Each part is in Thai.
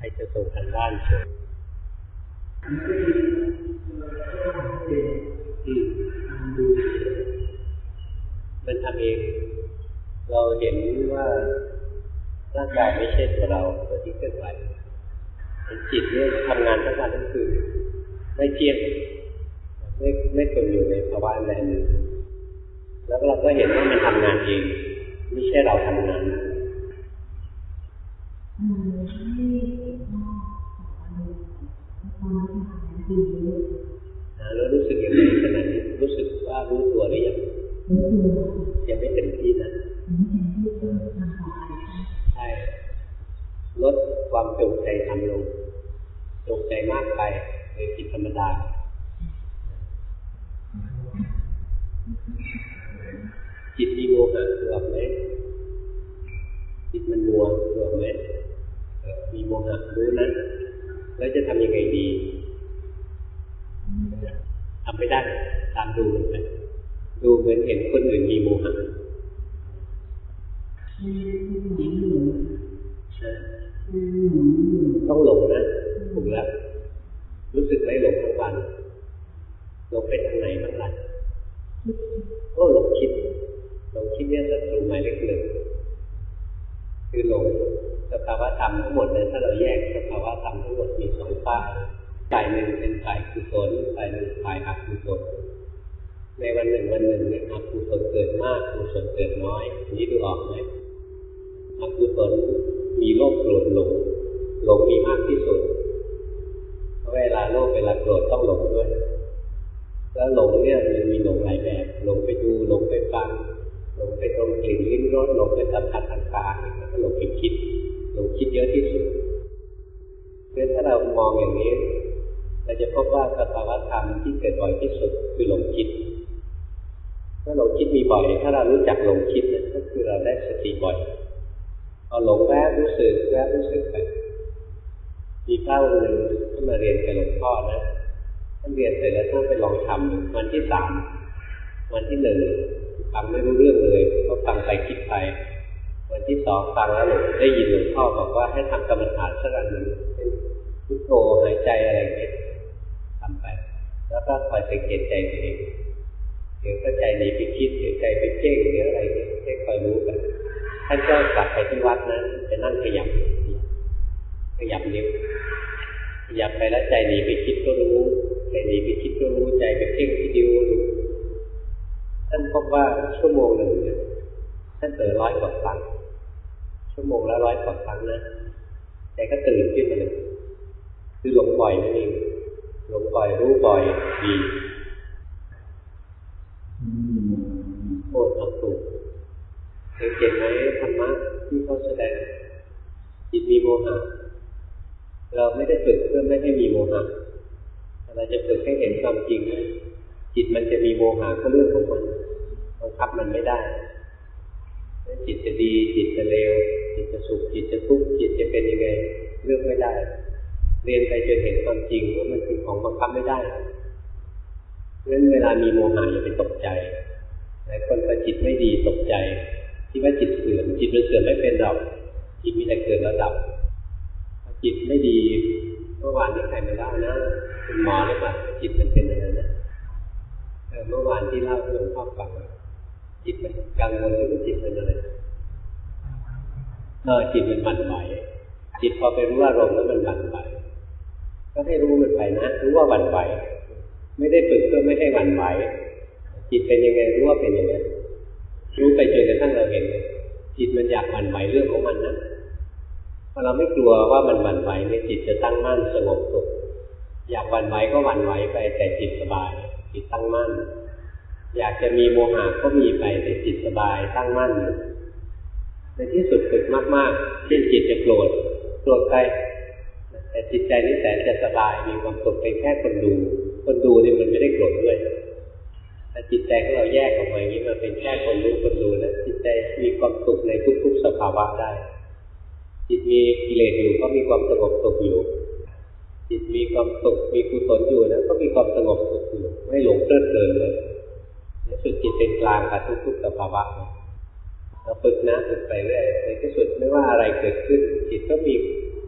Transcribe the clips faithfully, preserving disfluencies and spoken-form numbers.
รจะส่งกันบ้านเชิญมันทำเองเราเห็นว่าร่างกายไม่ใช่ตัวเราตัวที่เคลื่อนไหวจิตเนี่ยทำงานทั้งวันทั้งคืนไม่เที่ยงไม่ไม่ควรอยู่ในภาวะใดหนึ่งแล้วเราก็เห็นว่ามันทำงานเองไม่ใช่เราทำงานแล้วรู้สึกยังไงขณะนี้รู้สึกว่ารู้ตัวหรือยังยังไม่เต็มที่นะใช่ลดความจงใจทำลงจงใจมากไปเลยผิดธรรมดาจิตมีโมหะเกิดไหมจิตมันมัวเกิดไหมมีโมหะรู้นะแล้วจะทำยังไงดีทำไม่ได้ตามดูมันไปดูเหมือนเห็นคนอื่นมีโมหะต้องหลงนะถูกแล้วรู้สึกไหมหลงทั้งวันหลงไปทางไหนบ้างล่ะก็หลงคิดหลงคิดเนี่ยศัตรูหมายเลขหนึ่งคือหลงสภาวะธรรมทั้งหมดเนี่ยถ้าเราแยกสภาวะธรรมทั้งหมดมีสองฝ่ายฝ่ายหนึ่งเป็นฝ่ายกุศลฝ่ายหนึ่งฝ่ายอกุศลในวันหนึ่งวันหนึ่งเนี่ยอกุศลเกิดมากกุศลเกิดน้อยอันนี้ดูออกไหมอกุศลมีโลภโกรธหลงหลงมีมากที่สุดเพราะเวลาโลภเวลาโกรธต้องหลงด้วยแล้วหลงเนี่ยมันมีหลงหลายแบบหลงไปดูหลงไปฟังหลงไปตรงกลิ่นลิ้มรสหลงไปสัมผัสต่างๆแล้วก็หลงไปคิดหลงคิดเยอะที่สุดเพราะถ้าเรามองอย่างนี้เราจะพบว่าสภาวะธรรมที่เกิดบ่อยที่สุดคือหลงคิดถ้าหลงคิดมีบ่อยถ้าเรารู้จักหลงคิดนั่นก็คือเราได้สติบ่อยเอาหลงแวบรู้สึกแวบรู้สึกไปมีพระองค์หนึ่งที่มาเรียนกับหลวงพ่อนะท่านเรียนเสร็จแล้วท่านไปลองทำวันที่สามวันที่หนึ่งฟังไม่รู้เรื่องเลยก็ฟังไปคิดไปวันที่สองฟังแล้วหลวงได้ยินหลวงพ่อบอกว่าให้ทำกรรมฐานสักอันหนึ่งเช่นพุทโธหายใจอะไรอย่างเงี้ยทำไปแล้วก็คอยสังเกตใจตัวเองเดี๋ยวก็ใจหนีไปคิดเดี๋ยวใจไปเพ่งเดี๋ยวอะไรเงี้ยให้คอยรู้ไปท่านก็กลับไปที่วัดนั้นจะนั่งขยับขยับนิ้วขยับไปแล้วใจหนีไปคิดก็รู้ใจหนีไปคิดก็รู้ใจไปเพ่งที่ดิ้วรู้ท่านพบว่าชั่วโมงหนึ่งเนี่ยท่านเผลอร้อยกว่าครั้งชั่วโมงละร้อยกว่าครั้งนะใจก็ตื่นขึ้นมาเลยคือหลงบ่อยนั่นเองหลงบ่อยรู้บ่อยดีโอ้ทำถูกสังเกตไหมธรรมะที่เขาแสดงจิตมีโมหะเราไม่ได้ฝึกเพื่อไม่ให้มีโมหะเราจะฝึกให้เห็นความจริงนะจิตมันจะมีโมหะก็เรื่องของมันบังคับมันไม่ได้จิตจะดีจิตจะเลวจิตจะสุขจิตจะทุกข์จิตจะเป็นยังไงเลือกไม่ได้เรียนไปจนเห็นความจริงว่ามันเป็นของบังคับไม่ได้เพราะฉะนั้นเวลามีโมหะอย่าไปตกใจหลายคนพอจิตไม่ดีตกใจที่ว่าจิตเสื่อมจิตมันเสื่อมไม่เป็นหรอกจิตมีแต่เกิดแล้วดับจิตไม่ดีเมื่อวานนี้ใครมาเล่านะคุณหมอหรือเปล่าจิตมันเป็นอย่างนั้นนะเมื่อวานที่เล่าให้หลวงพ่อฟังจิตมันกังวลหรือจิตมันอะไรเออจิตมันหวั่นไหวจิตพอไปรู้อารมณ์แล้วมันหวั่นไหวก็ให้รู้มันไปนะรู้ว่าหวั่นไหวไม่ได้ฝึกเพื่อไม่ให้หวั่นไหวจิตเป็นยังไงรู้ว่าเป็นยังไงรู้ไปจนกระทั่งเราเห็นจิตมันอยากหวั่นไหวเรื่องของมันนะพอเราไม่กลัวว่ามันหวั่นไหวเนี่ยจิตจะตั้งมั่นสงบสุขอยากหวั่นไหวก็หวั่นไหวไปแต่จิตสบายจิตตั้งมั่นอยากจะมีโมหะก็มีไปแต่จิตสบายตั้งมั่นในที่สุดฝึกมากๆเช่นจิตจะโกรธโกรธไปแต่จิตใจนี่แสนจะสบายมีความสุขเป็นแค่คนดูคนดูนี่มันไม่ได้โกรธด้วยแต่จิตใจของเราแยกออกมาอย่างนี้มันเป็นแค่คนรู้คนดูนะจิตใจมีความสุขในทุกๆสภาวะได้จิตมีกิเลสอยู่ก็มีความสงบสุขอยู่จิตมีความสุขมีกุศลอยู่นะก็มีความสงบสุขอยู่ไม่หลงเพลิดเพลินเลยนี่คือจิตเป็นกลางกับทุกๆสภาวะเราฝึกนะฝึกไปเรื่อยในที่สุดไม่ว่าอะไรเกิดขึ้นจิตก็มีส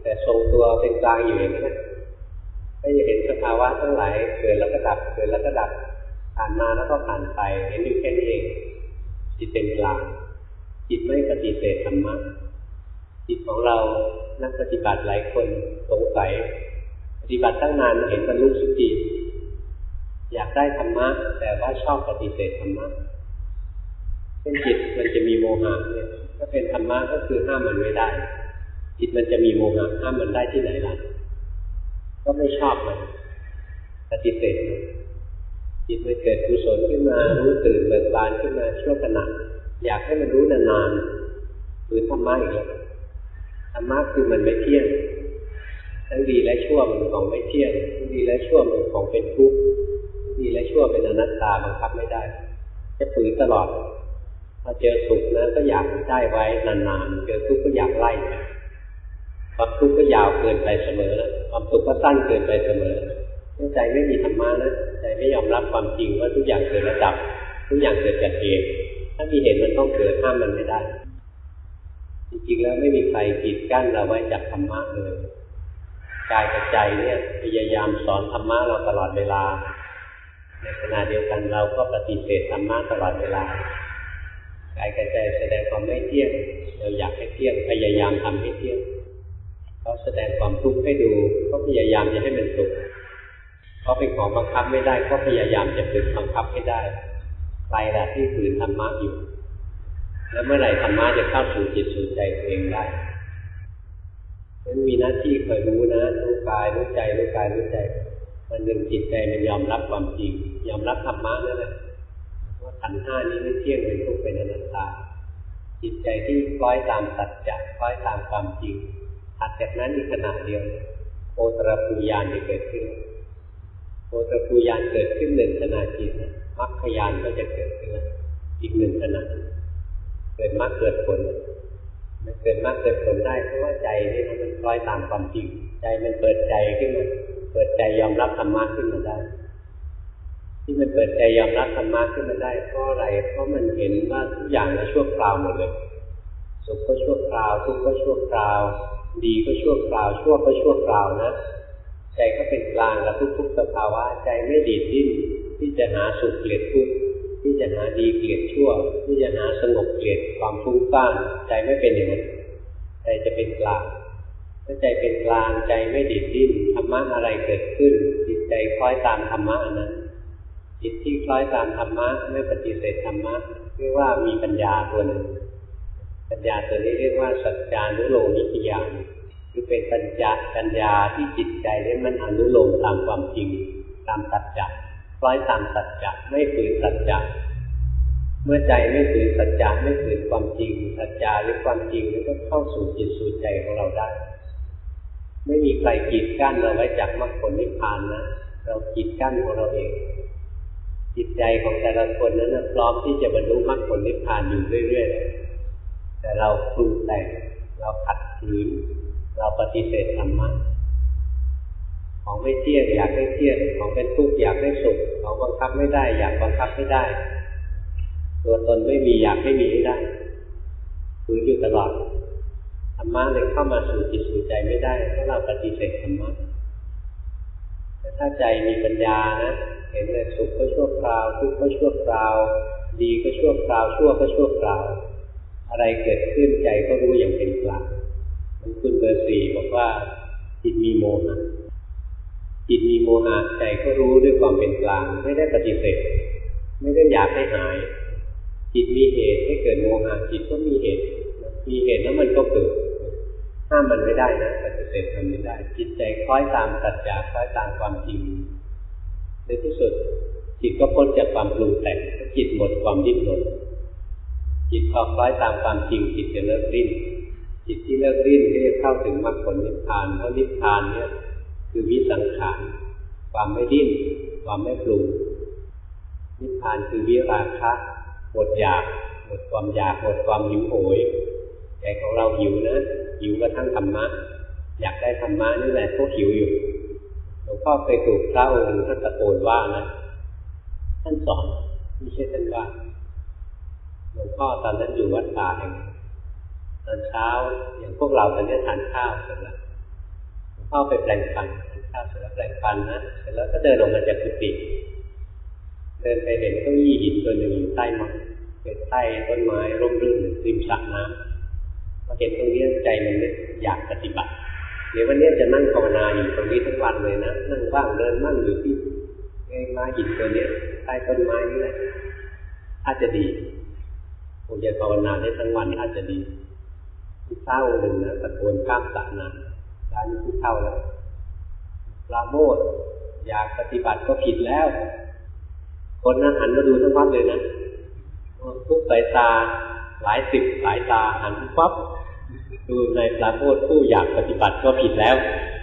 แต่ทรงตัวเป็นกลางอยู่อย่างนั้นก็จะเห็นสภาวะทั้งหลายเกิดแล้วก็ดับเกิดแล้วก็ดับผ่านมาแล้วก็ผ่านไปเห็นอยู่แค่นี้เองจิตเป็นกลางจิตไม่ปฏิเสธธรรมะจิตของเรานักปฏิบัติหลายคนสงสัยปฏิบัติตั้งนานเห็นบรรลุสุติอยากได้ธรรมะแต่ว่าชอบปฏิเสธธรรมะเช่นจิตมันจะมีโมหะเนี่ยถ้าเป็นธรรมะก็คือห้ามมันไม่ได้จิตมันจะมีโมหะห้ามมันได้ที่ไหนล่ะก็ไม่ชอบมันปฏิเสธมันจิตมันเกิดกุศลขึ้นมารู้ตื่นเบิกบานขึ้นมาชั่วขณะอยากให้มันรู้นานๆหรือธรรมะอีกแล้วธรรมะคือมันไม่เที่ยงทั้งดีและชั่วมันของไม่เที่ยงทั้งดีและชั่วมันของเป็นทุกข์ทั้งดีและชั่วเป็นอนัตตาบังคับไม่ได้จะฝืนตลอดพอเจอสุขนะก็อยากได้ไว้นานๆเจอทุกข์ก็อยากไล่ความทุกข์ก็ยาวเกินไปเสมอความสุขก็สั้นเกินไปเสมอใจไม่มีธรรมะนะใจไม่ยอมรับความจริงว่าทุกอย่างเกิดและดับทุกอย่างเกิดจากเหตุถ้ามีเหตุมันต้องเกิดห้ามมันไม่ได้จริงๆแล้วไม่มีใครกีดกั้นเราไว้จากธรรมะเลยกายกับใจเนี่ยพยายามสอนธรรมะเราตลอดเวลาในขณะเดียวกันเราก็ปฏิเสธธรรมะตลอดเวลากายกับใจแสดงความไม่เที่ยงเราอยากให้เที่ยงพยายามทำให้เที่ยงเขาแสดงความทุกข์ให้ดูก็พยายามจะให้มันสุขเขาเป็นของบังคับไม่ได้ก็พยายามจะฝึกบังคับให้ได้ใครล่ะที่ฝืนธรรมะอยู่แล้วเมื่อไหร่ธรรมะจะเข้าสู่จิตสู่ใจตัวเองได้มันมีหน้าที่คอยรู้นะรู้กายรู้ใจรู้กายรู้ใจมันหนึ่งจิตใจมันยอมรับความจริงยอมรับธรรมะนั่นแหละว่าขันธ์ห้านี้ไม่เที่ยงเป็นทุกข์เป็นอนัตตาจิตใจที่คล้อยตามสัจจะคล้อยตามความจริงถัดจากนั้นอีกขณะเดียวโอตรภูญาณจะเกิดขึ้นโอตรภูญาณเกิดขึ้นหนึ่งขณะจิตนะมรรคญาณก็จะเกิดขึ้นอีกหนึ่งขณะเกิดมรรคเกิดผลมันเกิดมรรคเกิดผลได้เพราะว่าใจนี่มันคล้อยตามความจริงใจมันเปิดใจขึ้นมาเปิดใจยอมรับธรรมะขึ้นมาได้ที่มันเปิดใจยอมรับธรรมะขึ้นมาได้เพราะอะไรเพราะมันเห็นว่าทุกอย่างชั่วคราวหมดเลยสุขก็ชั่วคราวทุกข์ก็ชั่วคราวดีก็ชั่วคราวชั่วก็ชั่วคราวนะใจก็เป็นกลางกับทุกๆสภาวะใจไม่ดีดดิ้นที่จะหาสุขเกลียดทุกข์ที่จะหาดีเกลียดชั่วที่จะหาสงบเกลียดความฟุ้งซ่านใจไม่เป็นอย่างนั้นใจจะเป็นกลางถ้าใจเป็นกลางใจไม่ดีดดิ้นธรรมะอะไรเกิดขึ้นจิตใจคล้อยตามธรรมะอันนั้นจิตที่คล้อยตามธรรมะไม่ปฏิเสธธรรมะเรียกว่ามีปัญญาตัวหนึ่งปัญญาตัวนี้เรียกว่าสัจจานุโลมิกญาณคือเป็นปัญญาปัญญาที่จิตใจนี้มันอนุโลมตามความจริงตามสัจจะคล้อยตามสัจจะไม่ฝืนสัจจะเมื่อใจไม่ฝืนสัจจะไม่ฝืนความจริงสัจจะหรือความจริงมันก็เข้าสู่จิตสู่ใจของเราได้ไม่มีใครกีดกั้นเราไว้จากมรรคผลนิพพานนะเรากีดกั้นของเราเองจิตใจของแต่ละคนนั้นพร้อมที่จะบรรลุมรรคผลนิพพานอยู่เรื่อยๆแต่เราปรุงแต่งเราขัดขืนเราปฏิเสธธรรมะของไม่เที่ยงอยากให้เที่ยงของเป็นทุกข์อยากให้สุขของบังคับไม่ได้อยากบังคับไม่ได้ตัวตนไม่มีอยากให้มีให้ได้ฝืนอยู่ตลอดธรรมะเลยเข้ามาสู่จิตสู่ใจไม่ได้เพราะเราปฏิเสธธรรมะแต่ถ้าใจมีปัญญานะเห็นเลยสุขก็ชั่วคราวทุกข์ก็ชั่วคราวดีก็ชั่วคราวชั่วก็ชั่วคราวอะไรเกิดขึ้นใจก็รู้อย่างเป็นกลางมันคุณเบอร์สี่บอกว่าจิตมีโมหะจิตมีโมหะใจก็รู้ด้วยความเป็นกลางไม่ได้ปฏิเสธไม่ได้อยากให้หายจิตมีเหตุให้เกิดโมหะจิตก็มีเหตุมีเหตุแล้วมันก็เกิดห้ามมันไม่ได้นะปฏิเสธมันไม่ได้จิตใจคล้อยตามสัจจะคล้อยตามความจริงในที่สุดจิตก็พ้นจากความปรุงแต่งจิตหมดความดิ้นรนจิตพอคล้อยตามความจริงจิตจะเลิกดิ้นจิตที่เลิกดิ้นก็จะเข้าถึงมรรคผลนิพพานเพราะนิพพานเนี่ยคือวิสังขารความไม่ดิ้นความไม่ปรุงนิพพานคือวิราคะหมดอยากหมดความอยากหมดความหิวโหยใจของเราหิวนะหิวกระทั่งธรรมะอยากได้ธรรมะนี่แหละก็หิวอยู่หลวงพ่อเคยถูกพระองค์หนึ่งท่านตะโกนว่านะท่านสอนไม่ใช่ท่านว่าหลวงพ่อตอนนั้นอยู่วัดป่าแห่งตอนเช้าอย่างพวกเราตอนนี้ทานข้าวเสร็จแล้วเข้าไปแปลงฟันข้าวเสร็จแล้วแปลงฟันนะเสร็จแล้วก็เดินออกมาจากกุฏิเดินไปเห็นเก้าอี้หินตัวหนึ่งอยู่ใต้ไม้เป็นใต้ต้นไม้ร่มรื่นริมสระน้ำพอเห็นตรงนี้ใจมันนึกอยากปฏิบัติเดี๋ยววันนี้จะนั่งภาวนาอยู่ตรงนี้ทั้งวันเลยนะนั่งบ้างเดินบ้างอยู่ที่ไอ้ไม้หินตัวนี้ใต้ต้นไม้นี่แหละอาจจะดีคงจะภาวนาได้ทั้งวันอาจจะดีที่เศร้าหนึ่งนะตะโกนข้ามสระน้ำร้านนี้ที่เศร้าแล้วปราโมทย์อยากปฏิบัติก็ผิดแล้วคนนั้นหันมาดูทั้งวัดเลยนะทุกสายตาหลายสิบสายตาหันปั๊บดูในปราโมทย์ผู้อยากปฏิบัติก็ผิดแล้ว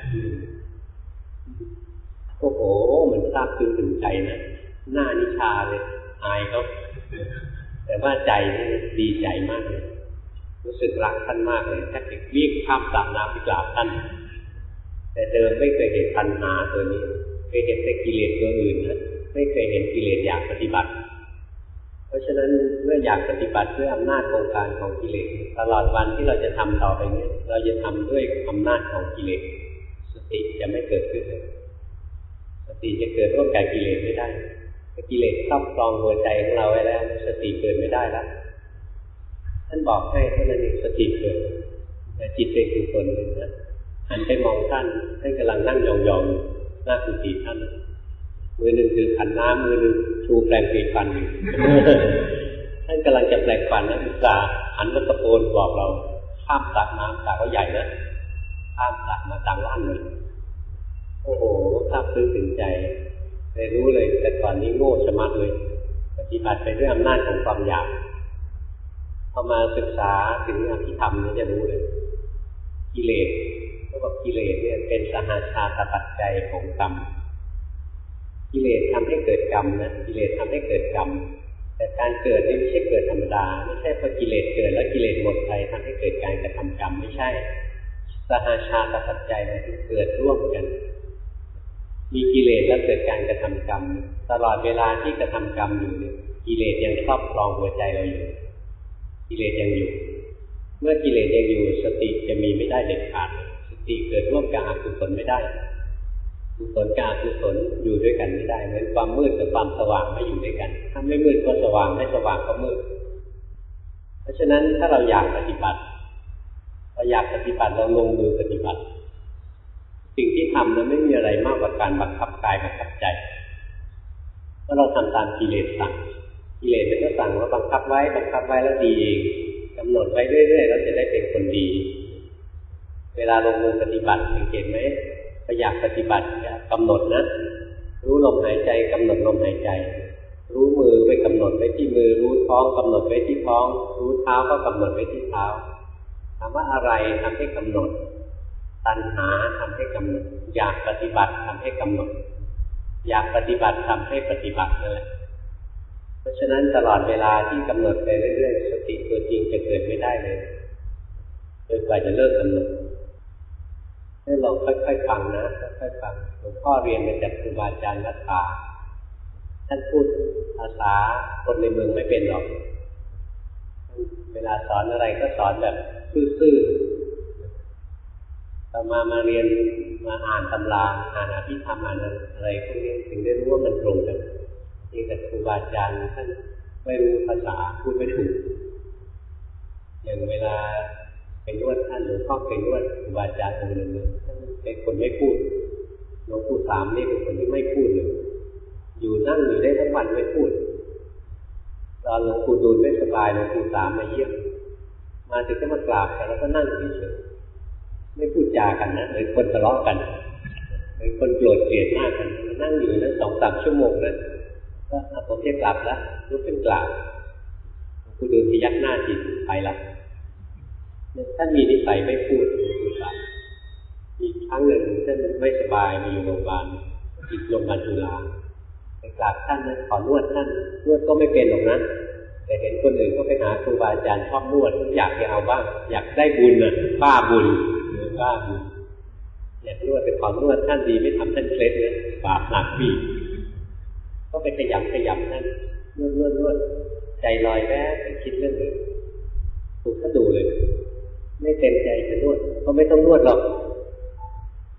โอ้โหมันซาบซึ้งถึงใจนะหน้านิชาเลยอายเขาแต่ว่าใจนี่ดีใจมากเลยรู้สึกรักท่านมากเลยแทบจะวิ่งข้ามสระน้ำไปกราบท่านแต่เดิมไม่เคยเห็นตัณหาตัวนี้เคยเห็นแต่กิเลสตัวอื่นนะไม่เคยเห็นกิเลสอยากปฏิบัติเพราะฉะนั้นเมื่ออยากปฏิบัติด้วยอำนาจของการของกิเลสตลอดวันที่เราจะทำต่อไปนี้เราจะทำด้วยอำนาจของกิเลสสติจะไม่เกิดขึ้นเลยสติจะเกิดร่วมกับกิเลสไม่ได้กิเลสครอบครองหัวใจของเราไว้แล้วสติเกิดไม่ได้แล้วท่านบอกให้เท่านั้นเองสติเกิดแต่จิตเป็นคือคนหนึ่งนะหันไปมองท่านท่านกำลังนั่งยองๆหน้ากุฏิท่านมือหนึ่งถือขันน้ำมือหนึ่งชูแปรงสีฟันอยู่ท่านกำลังจะแปรงฟันนะอุตส่าห์หันมาตะโกนบอกเราข้ามสระน้ำสระก็ใหญ่นะข้ามสระมาต่างล้านเลยโอ้โหซาบซึ้งถึงใจเลยรู้เลยแต่ก่อนนี้โง่ชะมัดเลยปฏิบัติไปด้วยอำนาจของความอยากพอมาศึกษาถึงอภิธรรมนี่จะรู้เลยกิเลสเขาบอกกิเลสเนี่ยเป็นสหชาตปัจจัยของกรรมกิเลสทำให้เกิดกรรมนะกิเลสทำให้เกิดกรรมแต่การเกิดนี่ไม่ใช่เกิดธรรมดาไม่ใช่เพราะกิเลสเกิดแล้วกิเลสหมดไปทำให้เกิดการกระทำกรรมไม่ใช่สหชาตปัจจัยมันเกิดร่วมกันมีกิเลสแล้วเกิดการกระทำกรรมตลอดเวลาที่กระทำกรรมอยู่เนี่ยกิเลสยังครอบครองหัวใจเราอยู่กิเลสยังอยู่เมื่อกิเลสยังอยู่สติจะมีไม่ได้เด็ดขาดสติเกิดร่วมกับอกุศลไม่ได้กุศลกับอกุศลอยู่ด้วยกันไม่ได้เหมือนความมืดกับความสว่างไม่อยู่ด้วยกันถ้าไม่มืดก็สว่างไม่สว่างก็มืดเพราะฉะนั้นถ้าเราอยากปฏิบัติเราอยากปฏิบัติเราลงมือปฏิบัติสิ่งที่ทำนั้นไม่มีอะไรมากกว่าการบังคับกายบังคับใจถ้าเราทำตามกิเลสสั่งกิเลสมันก็สั่งว่าบังคับไว้บังคับไว้แล้วดีเองกำหนดไว้เรื่อยๆแล้วจะได้เป็นคนดีเวลาลงมือปฏิบัติสังเกตไหมพออยากปฏิบัติกำหนดนะรู้ลมหายใจกำหนดลมหายใจรู้มือไปกำหนดไว้ที่มือรู้ท้องกำหนดไว้ที่ท้องรู้เท้าก็กำหนดไว้ที่เท้าถามว่าอะไรทำให้กำหนดตัณหาทำให้กำหนดอยากปฏิบัติทำให้กำหนดอยากปฏิบัติทำให้ปฏิบัตินั่นแหละเพราะฉะนั้นตลอดเวลาที่กำหนดไปเรื่อยๆสติตัวจริงจะเกิดไม่ได้เลยจนกว่าจะเลิกกำหนดให้ลองค่อยๆฟังนะค่อยๆฟังหลวงพ่อเรียนมาจากครูบาอาจารย์วัดป่าท่านพูดภาษาคนในเมืองไม่เป็นหรอกเวลาสอนอะไรก็สอนแบบซื่อๆต่อมามาเรียนมาอ่านตำราอ่านอภิธรรมอ่านอะไรพวกนี้ถึงได้รู้ว่ามันตรงกันจริงแต่ครูบาอาจารย์ท่านไม่รู้ภาษาพูดไม่ถูกอย่างเวลาไปนวดท่านหลวงพ่อไปนวดครูบาอาจารย์องค์หนึ่งท่านเป็นคนไม่พูดหลวงปู่สามนี่เป็นคนที่ไม่พูดเลยอยู่นั่งอยู่ได้ทั้งวันไม่พูดตอนหลวงปู่ดูลไม่สบายหลวงปู่สามมาเยี่ยมมาถึงก็มากราบกันแล้วก็นั่งเฉยๆไม่พูดจากันนะเหมือนคนทะเลาะกันเหมือนคนโกรธเกลียดหน้ากันนั่งอยู่นั้นสองสามชั่วโมงนั้นก็เอาผมจะกลับแล้วลุกขึ้นกราบหลวงปู่ดูลพยักหน้าจิตไปละท่านมีนิสัยไม่พูดอีกครั้งหนึ่งท่านไม่สบายมาอยู่โรงพยาบาลอีกโรงพยาบาลจุฬาไปกราบท่านนะขอนวดท่านนวดก็ไม่เป็นหรอกนะแต่เห็นคนอื่นก็ไปหาครูบาอาจารย์ชอบนวดอยากจะเอาบ้างอยากได้บุญน่ะบ้าบุญหรือบ้าบุญอยากนวดไปขอนวดท่านดีไม่ทำท่านเคล็ดเลยบาปหนักพี่ก็ไปขยำขยำท่านนวดนวดนวดใจลอยแวบไปคิดเรื่องอื่นถูกท่านดูเลยไม่เต็มใจจะนวดเขาไม่ต้องนวดหรอก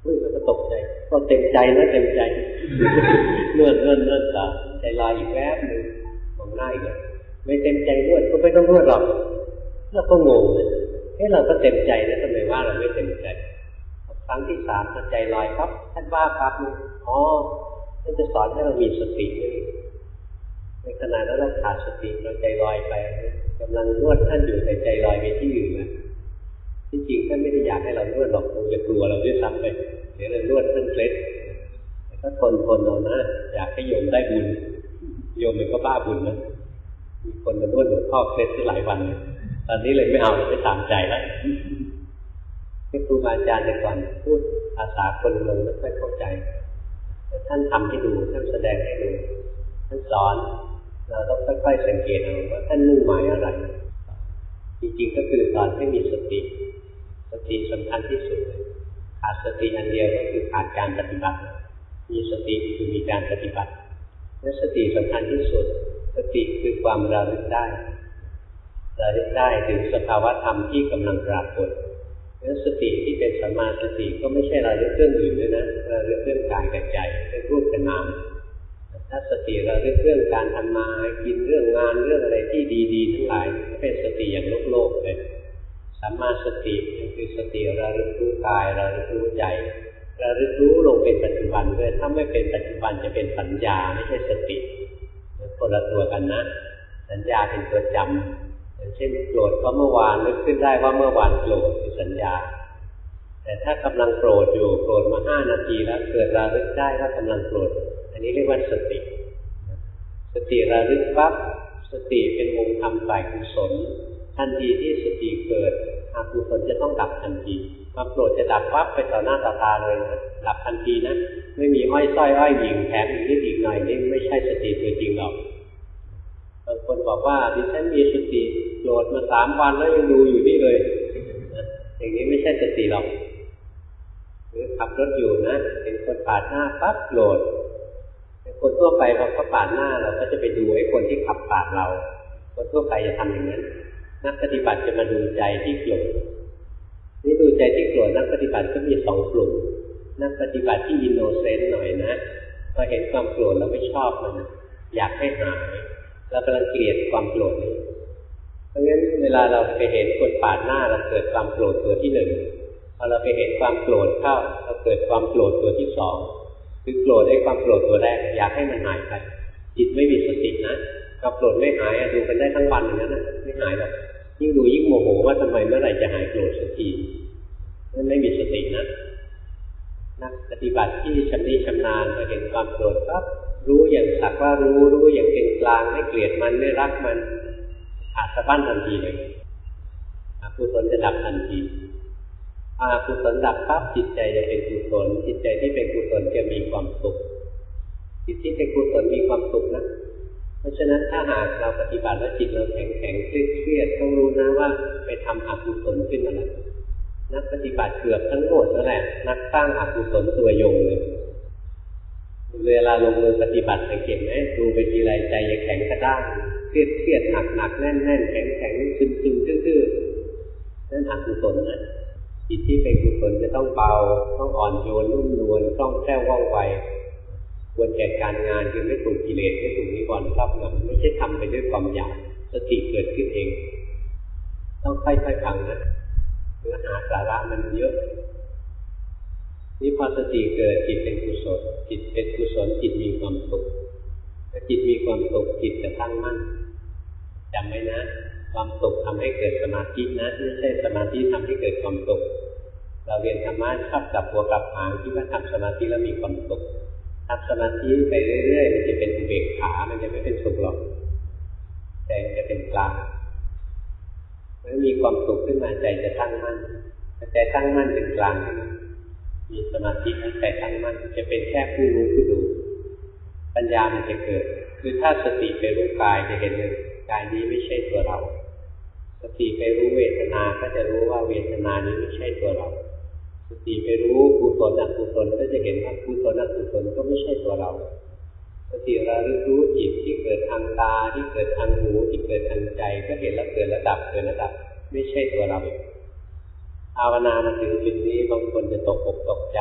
อุ้ยเราก็ตกใจก็เต็มใจนะเต็มใจนวดนวดนวดต่อใจลอยอีกแวบหนึ่งมองหน้าอีกแล้วไม่เต็มใจนวดก็ไม่ต้องนวดหรอกแล้วก็งงเลยเฮ้ยเราก็เต็มใจนะทำไมว่าเราไม่เต็มใจครั้งที่สามพอใจลอยครับท่านว่าครับอ๋อท่านจะสอนให้เรามีสติในขณะนั้นเราขาดสติเราใจลอยไปกำลังนวดท่านอยู่ในใจลอยไปที่อื่นนะที่จริงท่านไม่ได้อยากให้เรานวดหรอกคงจะกลัวเราด้วยซ้ำไปเดี๋ยวเรานวดท่านเคล็ดก็ทนทนเอานะอยากให้โยมได้บุญโยมมันก็บ้าบุญนะมีคนมานวดหลวงพ่อเคล็ดหลายวันตอนนี้เลยไม่เอาไม่ตามใจแล้วที่ครูบาอาจารย์แต่ก่อนพูดภาษาคนเมืองไม่ค่อยเข้าใจแต่ท่านทำให้ดูท่านแสดงให้ดูท่านสอนเราต้องค่อยๆสังเกตเอาว่าท่านมุ่งหมายอะไรจริงๆก็คือสอนให้มีสติสติสำคัญที่สุดขาดสติอันเดียวก็คือขาดการปฏิบัติมีสติคือมีการปฏิบัติและสติสำคัญที่สุดสติคือความระลึกได้ระลึกได้ถึงสภาวะธรรมที่กำลังปรากฏและสติที่เป็นสัมมาสติก็ไม่ใช่ระลึกเรื่องอื่นด้วยนะระลึกเรื่องกายกับใจเรื่องรูปกับนามถ้าสติระลึกเรื่องการทำมากินเรื่องงานเรื่องอะไรที่ดีๆทั้งหลายเป็นสติอย่างโลกโลกเลยสัมมาสติคือสติระลึกรู้กายระลึกรู้ใจระลึกรู้ลงเป็นปัจจุบันด้วยถ้าไม่เป็นปัจจุบันจะเป็นปัญญาไม่ใช่สติคนละตัวกันนะสัญญาเป็นตัวจำอย่างเช่นโกรธก็เมื่อวานนึกขึ้นได้ว่าเมื่อวานโกรธคือสัญญาแต่ถ้ากำลังโกรธอยู่โกรธมาห้านาทีแล้วเกิดระลึกได้ว่ากำลังโกรธอันนี้เรียกว่าสติสติระลึกปั๊บสติเป็นองค์ธรรมฝ่ายกุศลทันทีที่สติเกิดอกุศลจะต้องดับทันทีความโกรธจะดับปั๊บไปต่อหน้าต่อตาเลยนะดับทันทีนะไม่มีอ้อยส้อยอ้อยหญิงแถมอีกนิดอีกหน่อยนี่ไม่ใช่สติตัวจริงหรอกบางคนบอกว่าดิฉันมีสติโกรธมาสามวันแล้วยังดูอยู่นี่เลยอย่างนี้ไม่ใช่สติหรอกหรือขับรถอยู่นะเห็นคนปาดหน้าปั๊บโกรธคนทั่วไปพอเขาปาดหน้าเราก็จะไปดูไอ้คนที่ขับปาดเราคนทั่วไปจะทำอย่างนั้นนักปฏิบัติจะมาดูใจที่โกรธนี่ดูใจที่โกรธนักปฏิบัติก็มีสองกลุ่มนักปฏิบัติที่อินโนเซนต์หน่อยนะพอเห็นความโกรธเราไม่ชอบมันอยากให้หายเรากำลังเกลียดความโกรธนี้เพราะงั้นเวลาเราไปเห็นคนปาดหน้าเราเกิดความโกรธตัวที่หนึ่งพอเราไปเห็นความโกรธเข้าเราเกิดความโกรธตัวที่สองคือโกรธไอ้ความโกรธตัวแรกอยากให้มันหายไปจิตไม่มีสตินะความโกรธไม่หายดูกันได้ทั้งวันอย่างนั้นนะไม่หายหรอกยิ่งดูยิ่งโมโหว่าทำไมเมื่อไหร่จะหายโกรธสักทีนั่นไม่มีสตินะนักปฏิบัติที่ชำนิชำนาญพอเห็นความโกรธปั๊บรู้อย่างสักว่ารู้รู้อย่างเป็นกลางไม่เกลียดมันไม่รักมันขาดสะบั้นทันทีเลยอกุศลจะดับทันทีอกุศลดับปั๊บจิตใจจะเป็นกุศลจิตใจที่เป็นกุศลจะมีความสุขจิตที่เป็นกุศลมีความสุขนะเพราะฉะนั้นถ้าหากเราปฏิบัติแล้วจิตเราแข็งแข็งเครียดเครียดต้องรู้นะว่าไปทำอกุศลขึ้นมาแล้วนักปฏิบัติเกือบทั้งหมดนั่นแหละนักสร้างอกุศลตัวยงเลยเวลาลงมือปฏิบัติสังเกตไหมดูไปทีไรใจจะแข็งกระด้างเครียดเครียดหนักหนักแน่นแน่นแข็งแข็งซึมซึมทื่อๆนั่นอกุศลนะจิตที่เป็นกุศลจะต้องเบาต้องอ่อนโยนนุ่มนวลคล่องแคล่วว่องไวควรแก่การงานคือไม่ถูกกิเลสไม่ถูกนิวรณ์ครอบงำไม่ใช่ทำไปด้วยความอยากสติเกิดขึ้นเองต้องค่อยๆฟังนะเนื้อหาสาระมันเยอะนี่พอสติเกิดจิตเป็นกุศลจิตเป็นกุศลจิตมีความสุขถ้าจิตมีความสุขจิตจะตั้งมั่นจำไว้นะความสุขทำให้เกิดสมาธินะไม่ใช่สมาธิทำให้เกิดความสุขเราเรียนธรรมะชอบจับหัวกลับหางที่ว่าทำสมาธิแล้วมีความสุขทำสมาธิไปเรื่อยๆมันจะเป็นอุเบกขามันจะไม่เป็นสุขหรอกแต่จะเป็นกลางเมื่อมีความสุขขึ้นมาใจจะตั้งมั่นใจตั้งมั่นเป็นกลางมีสมาธิใจตั้งมั่นจะเป็นแค่ผู้รู้ผู้ดูปัญญามันจะเกิดคือถ้าสติไปรู้กายจะเห็นเลยกายนี้ไม่ใช่ตัวเราสติไปรู้เวทนาก็จะรู้ว่าเวทนานี้ไม่ใช่ตัวเราสติไปรู้กุศลอกุศลก็จะเห็นว่ากุศลอกุศลก็ไม่ใช่ตัวเราสติระลึกรู้จิตที่เกิดทางตาที่เกิดทางหูที่เกิดทางใจก็เห็นแล้วเกิดระดับเกิดระดับไม่ใช่ตัวเราภาวนามาถึงจุดนี้บางคนจะตกอกตกใจ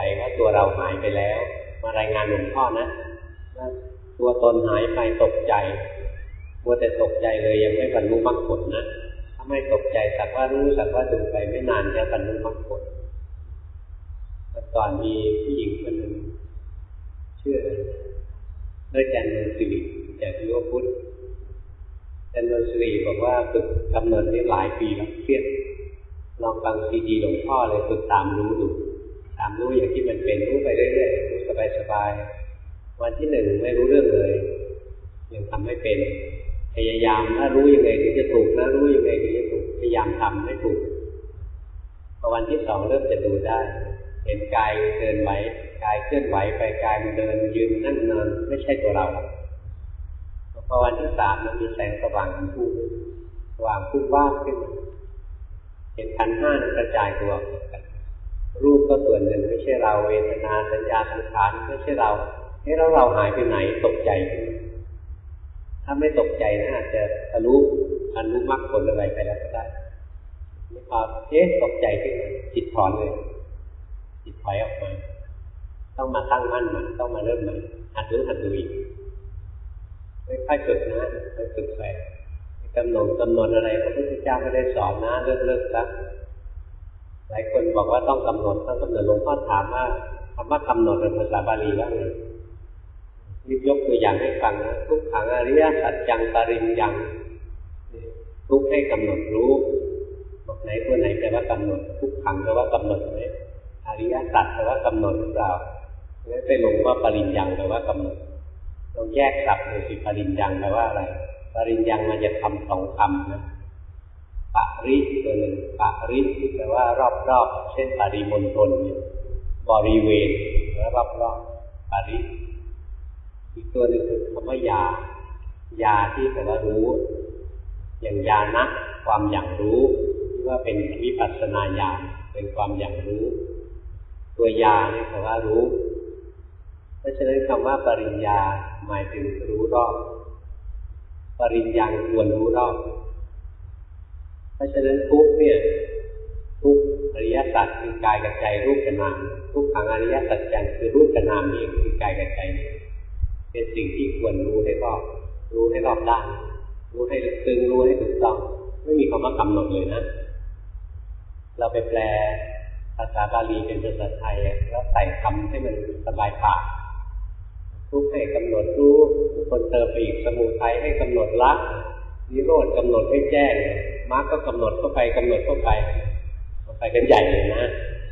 ว่าตัวเราหายไปแล้วมารายงานหลวงพ่อนะว่าตัวตนหายไปตกใจมัวแต่ตกใจเลยยังไม่บรรลุมรรคผลนะถ้าไม่ตกใจสักว่ารู้สักว่าดูไปไม่นานจะบรรลุมรรคผลแต่ก่อนมีผู้หญิงคนหนึ่งชื่อด้วยจันทร์สิริจากที่ว่าพุทธจันทร์สิริบอกว่าฝึกกำหนดนี่หลายปีแล้วเครียดลองฟังซีดีหลวงพ่อเลยฝึกตามรู้ดูตามรู้อย่างที่มันเป็นรู้ไปเรื่อยๆรู้สบายๆวันที่หนึ่งไม่รู้เรื่องเลยยังทำไม่เป็นพยายามถ้ารู้ยังไงถึงจะถูกนะรู้ยังไงถึงจะถูกพยายามทำให้ถูกพอวันที่สองเริ่มจะดูได้เห็นกายเดินไหวกายเคลื่อนไหวไปกายมันเดินยืนนั่งนอนไม่ใช่ตัวเราพอวันที่สามมันมีแสงสว่างพุ่งสว่างพุ่งว่างขึ้นเห็นขันธ์ห้านั้นกระจายตัวกันรูปก็ส่วนหนึ่งไม่ใช่เราเวทนาสัญญาสังขารไม่ใช่เราเฮ้ยแล้วเราหายไปไหนตกใจถ้าไม่ตกใจนะอาจจะทะลุอนุมรรคผลอะไรไปแล้วก็ได้ไม่พอเอ๊ะตกใจขึ้นจิตถอนเลยจิตถอยออกมาต้องมาตั้งมั่นมันต้องมาเริ่มใหม่หัดรู้หัดดูอีกค่อยๆฝึกนะค่อยๆฝึกไปกำหนดกำหนดอะไรพระพุทธเจ้าไม่ได้สอนนะเลิกเลิกซะหลายคนบอกว่าต้องกำหนดต้องกำหนดหลวงพ่อถามว่าคำว่ากำหนดเป็นภาษาบาลีว่าไงนี่ยกตัวอย่างให้ฟังนะทุกขังอริยสัจจังปริญญังทุกให้กำหนดรู้บอกไหนตัวไหนแปลว่ากำหนดทุกขังแปลว่ากำหนดไหมอริยสัจแปลว่ากำหนดหรือเปล่าแล้วไปลงว่าปริญญังแปลว่ากำหนดลองแยกศัพท์ดูสิปริญญังแปลว่าอะไรปริญญังมันจะทำสองคำนะปริตัวหนึ่งปริแปลว่ารอบๆเช่นปริมณฑลบริเวณและรอบๆปริอีกตัวหนึ่งคือคำว่ายายาที่แปลว่ารู้อย่างญาณะความอย่างรู้ที่ว่าเป็นวิปัสสนาญาณเป็นความอย่างรู้ตัวยาเนี่ยแปลว่ารู้เพราะฉะนั้นคำว่าปริญญาหมายถึงรู้รอบปริญญังควรรู้รอบเพราะฉะนั้นทุกเนี่ยทุกอริยสัจคือกายกับใจรูปกับนามทุกขังอริยสัจจังคือรูปกับนามนี่คือกายกับใจเป็นสิ่งที่ควรรู้ให้รอบรู้ให้รอบด้านรู้ให้ลึกซึ้งรู้ให้ถูกต้องไม่มีคำว่ากำหนดเลยนะเราไปแปลภาษาบาลีเป็นภาษาไทยแล้วใส่คำให้มันสบายปากทุกให้กำหนดรู้คนเติมไปอีกสมุทัยให้กำหนดละนิโรธกำหนดให้แจ้งมรรคก็กำหนดเข้าไปกำหนดเข้าไปเข้าไปกันใหญ่เลยนะ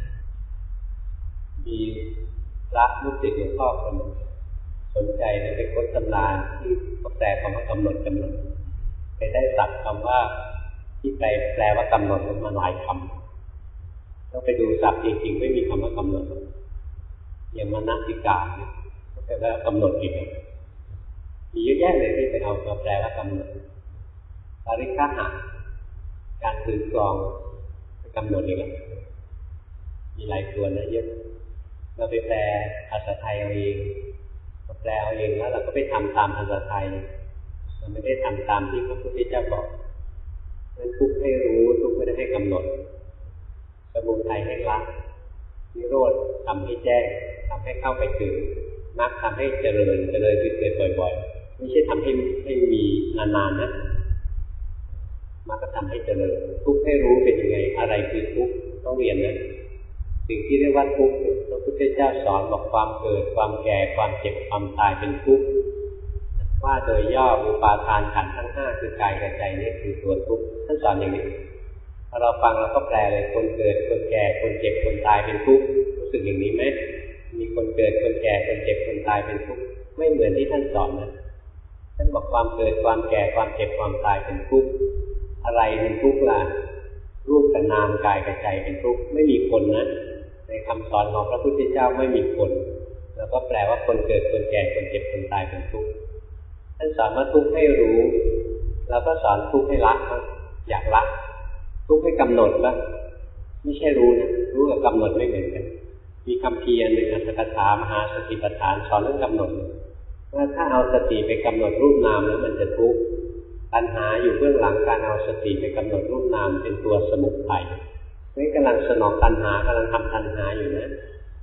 มีพระลูกศิษย์หลวงพ่อคนสนใจในไปค้นตำราที่เขาแปลคำว่ากำหนดกำหนดไปได้ศัพท์คำว่าที่แปลแปลว่ากำหนดมาหลายคำต้องไปดูศัพท์จริงๆไม่มีคำว่ากำหนดอย่างมนสิกาเนี่ยก็แปลว่ากำหนดอีกมีเยอะแยะเลยที่ไปเอามาแปลว่ากำหนดปริฆะการถือกลองกำหนดอีกแล้วมีหลายตัวนะเยอะเราไปแปลภาษาไทยเอาเองเราแปลเอาเองแล้วเราก็ไปทำตามภาษาไทยเราไม่ได้ทำตามที่พระพุทธเจ้าบอกนั้นทุกข์ให้รู้ทุกข์ไม่ได้ให้กำหนดสมุทัยให้ละนิโรธทำให้แจ้งทำให้เข้าไปถึงมรรคทำให้เจริญเจริญคือเกิดบ่อยๆไม่ใช่ทำให้ให้มีนานๆนะมรรคทำให้เจริญทุกข์ให้รู้เป็นยังไงอะไรคือทุกข์ต้องเรียนนะสิ่งที่เรียกว่าทุกข์พระพุทธเจ้าสอนบอกความเกิดความแก่ความเจ็บความตายเป็นทุกข์ว่าโดยย่ออุปาทานขันธ์ทั้งห้าคือกายกับใจนี่คือตัวทุกข์ท่านสอนอย่างนี้พอเราฟังเราก็แปลเลยคนเกิดคนแก่คนเจ็บคนตายเป็นทุกข์รู้สึกอย่างนี้ไหมมีคนเกิดคนแก่คนเจ็บคนตายเป็นทุกข์ไม่เหมือนที่ท่านสอนนะท่านบอกความเกิดความแก่ความเจ็บความตายเป็นทุกข์อะไรเป็นทุกข์ล่ะรูปกับนามกายกับใจเป็นทุกข์ไม่มีคนนะในคำสอนของพระพุทธเจ้าไม่มีคนแล้วก็แปลว่าคนเกิดคนแก่คนเจ็บคนตายเป็นทุกข์ท่านสอนว่าทุกข์ให้รู้แล้วก็สอนทุกข์ให้ละอยากละทุกข์ให้กำหนดบ้างไม่ใช่รู้นะรู้กับกำหนดไม่เหมือนกันมีคำพีอันหนึ่งอัตถกถามหาสติปัฏฐานสอนเรื่องกำหนดว่าถ้าเอาสติไปกำหนดรูปนามแล้วมันจะทุกข์ตัณหาอยู่เบื้องหลังการเอาสติไปกำหนดรูปนามเป็นตัวสมุทัยนี่กำลังสนองตัณหากำลังทำตัณหาอยู่นะต้องระ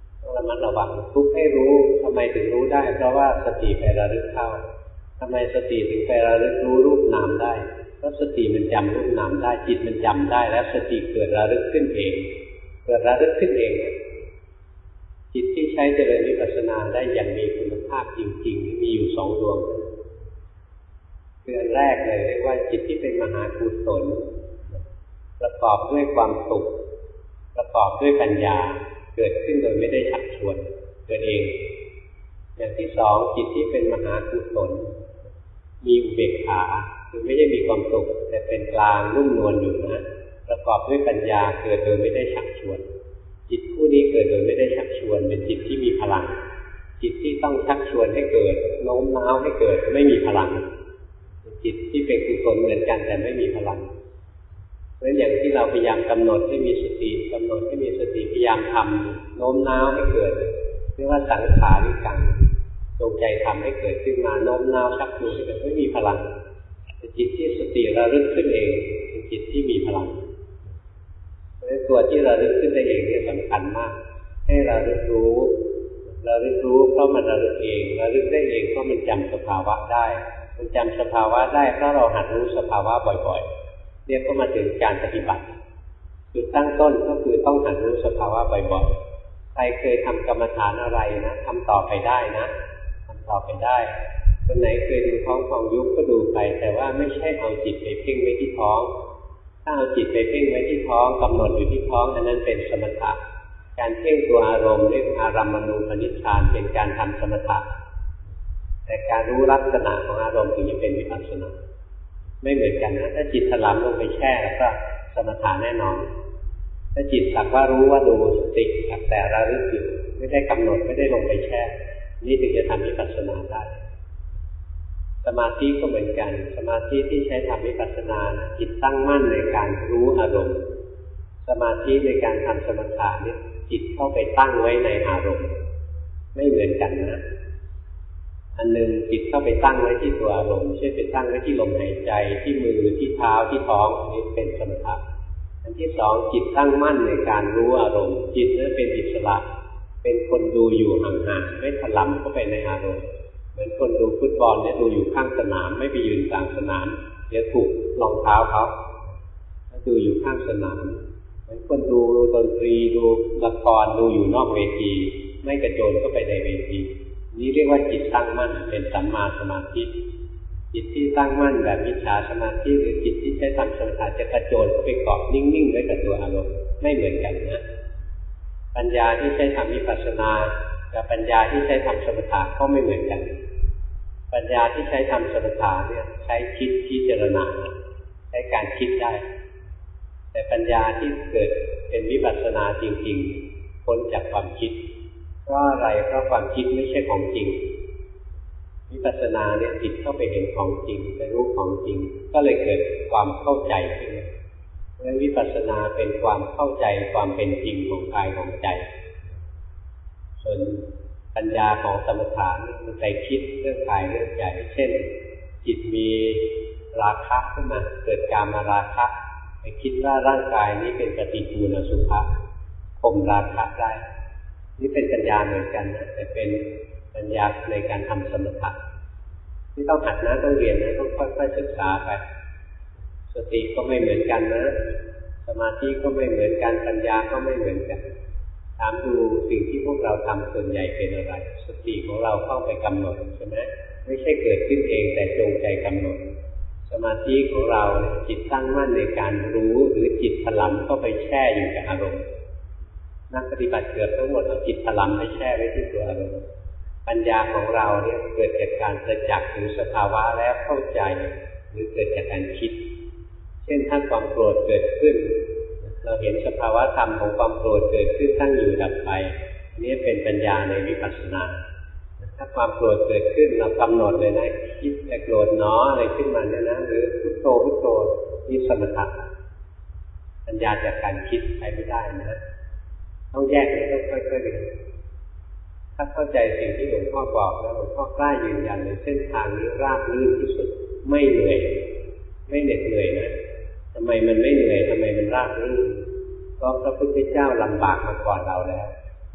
มัดระวังทุกข์ให้รู้ทำไมถึงรู้ได้เพราะว่าสติไประลึกเข้าทำไมสติถึงไประลึกรู้รูปนามได้เพราะสติมันจำรูปนามได้จิตมันจำได้แล้วสติเกิดระลึกขึ้นเองเกิดระลึกขึ้นเองจิตที่ใช้เจริญวิปัสสนาได้อย่างมีคุณภาพจริงๆมีอยู่สองดวงคืออันแรกเลยเรียกว่าจิตที่เป็นมหากุศลประกอบด้วยความสุขประกอบด้วยปัญญาเกิดขึ้นโดยไม่ได้ชักชวนเกิดเองอย่างที่สองจิตที่เป็นมหากุศลมีอุเบกขาคือไม่ได้มีความสุขแต่เป็นกลางนุ่มนวลอยู่นะประกอบด้วยปัญญาเกิดโดยไม่ได้ชักชวนจิตคู่นี้เกิดโดยไม่ได้ชักชวนเป็นจิตที่มีพลังจิตที่ต้องชักชวนให้เกิดโน้มน้าวให้เกิดไม่มีพลังจิตที่เป็นกุศลเหมือนกันแต่ไม่มีพลังเพราะฉะนั้นอย่างที่เราพยายามกำหนดให้มีสติกำหนดให้มีสติพยายามทำโน้มน้าวให้เกิดเรียกว่าสังขาริกังจงใจทำให้เกิดขึ้นมาโน้มน้าวชักจูงให้เกิดไม่มีพลังแต่จิตที่สติระลึกขึ้นเองเป็นจิตที่มีพลังเพราะฉะนั้นตัวที่ระลึกขึ้นได้เองเนี่ยสำคัญมากให้ระลึกรู้ระลึกรู้เพราะมันระลึกเองระลึกได้เองเพราะมันจำสภาวะได้มันจำสภาวะได้เพราะเราหัดรู้สภาวะบ่อยๆเนี่ยก็มาถึงการปฏิบัติจุดตั้งต้นก็คือต้องหัดรู้สภาวะบ่อยๆใครเคยทำกรรมฐานอะไรนะทำต่อไปได้นะทำต่อไปได้คนไหนเคยดูท้องพองยุบก็ดูไปแต่ว่าไม่ใช่เอาจิตไปเพ่งไว้ที่ท้องถ้าเอาจิตไปเพ่งไว้ที่ท้องกำหนดอยู่ที่ท้องอันนั้นเป็นสมถะการเพ่งตัวอารมณ์เรียกอารัมมณูปนิชฌานเป็นการทำสมถะแต่การรู้ลักษณะของอารมณ์ถึงจะเป็นวิปัสสนาไม่เหมือนกันนะถ้าจิตถลำลงไปแช่แล้วก็สมถะแน่นอนถ้าจิตสักว่ารู้ว่าดูสติสักแต่ระลึกอยู่ไม่ได้กำหนดไม่ได้ลงไปแช่นี่ถึงจะทำวิปัสสนาได้สมาธิก็เหมือนกันสมาธิที่ใช้ทำวิปัสสนาจิตตั้งมั่นในการรู้อารมณ์สมาธิในการทำสมถะเนี่ยจิตเข้าไปตั้งไว้ในอารมณ์ไม่เหมือนกันนะอันหนึ่งจิตเข้าไปตั้งไว้ที่ตัวอารมณ์เช่นไปตั้งไว้ที่ลมหายใจที่มือที่เท้าที่ท้องนี่เป็นสมถะอันที่สองจิตตั้งมั่นในการรู้อารมณ์จิตนั้นเป็นอิสระเป็นคนดูอยู่ห่างๆไม่ถลำเข้าไปในอารมณ์เหมือนคนดูฟุตบอลเนี่ยดูอยู่ข้างสนามไม่ไปยืนกลางสนามเดี๋ยวถูกรองเท้าเขาดูอยู่ข้างสนามเหมือนคนดูดนตรีดูละครดูอยู่นอกเวทีไม่กระโจนเข้าไปในเวทีนี่เรียกว่าจิตตั้งมั่นเป็นสัมมาสมาธิจิตที่ตั้งมั่นแบบมิจฉาสมาธิหรือจิตที่ใช้ทำสมถะจะกระโจนเข้าไปเกาะนิ่งๆไว้กับตัวอารมณ์ไม่เหมือนกันนะปัญญาที่ใช้ทำวิปัสสนากับปัญญาที่ใช้ทำสมถะก็ไม่เหมือนกันปัญญาที่ใช้ทำสมถะเนี่ยใช้คิดพิจารณาใช้การคิดได้แต่ปัญญาที่เกิดเป็นวิปัสสนาจริงๆพ้นจากความคิดเพราะอะไรเพราะความคิดไม่ใช่ของจริงวิปัสสนาเนี่ยจิตเข้าไปเห็นของจริงไปรู้ของจริงก็เลยเกิดความเข้าใจขึ้นเพราะวิปัสสนาเป็นความเข้าใจความเป็นจริงของกายของใจส่วนปัญญาของสมถะมันไปคิดเรื่องกายเรื่องใจเช่นจิตมีราคะขึ้นมาเกิดกามราคะไปคิดว่าร่างกายนี้เป็นปฏิกูลอสุภะข่มราคะได้นี่เป็นปัญญาเหมือนกันนะแต่เป็นปัญญาในการทำสมถะที่ต้องหัดนะต้องเรียนนะต้องค่อยๆศึกษาไปสติก็ไม่เหมือนกันนะสมาธิก็ไม่เหมือนกันปัญญาก็ไม่เหมือนกันถามดูสิ่งที่พวกเราทำส่วนใหญ่เป็นอะไรสติของเราเข้าไปกำหนดใช่ไหมไม่ใช่เกิดขึ้นเองแต่จงใจกำหนดสมาธิของเราจิตตั้งมั่นในการรู้หรือจิตถลำเข้าไปแช่อยู่กับอารมณ์นักปฏิบัติเกือบทั้งหมดเอาจิตถลำไปแช่ไว้ที่ตัวอารมณ์ปัญญาของเราเนี่ยเกิดจากการประจักษ์ถึงสภาวะแล้วเข้าใจหรือเกิดจากการคิดเช่นถ้าความโกรธเกิดขึ้นเราเห็นสภาวะธรรมของความโกรธเกิดขึ้นตั้งอยู่ดับไปนี่เป็นปัญญาในวิปัสสนาถ้าความโกรธเกิดขึ้นเรากำหนดเลยนะคิดแต่โกรธเนาะอะไรขึ้นมาเนี่ยนะหรือพุทโธพุทโธนี่สมถะปัญญาจากการคิดใช้ไม่ได้นะต้องแยกเลยต้องค่อยๆเรียนถ้าเข้าใจสิ่งที่หลวงพ่อบอกแล้วหลวงพ่อกล้ายืนยันในเส้นทางนี้ราบรื่นที่สุดไม่เหนื่อยไม่เหน็ดเหนื่อยนะทำไมมันไม่เหนื่อยทำไมมันราบรื่นเพราะพระพุทธเจ้าลำบากมาก่อนเราแล้วท่าน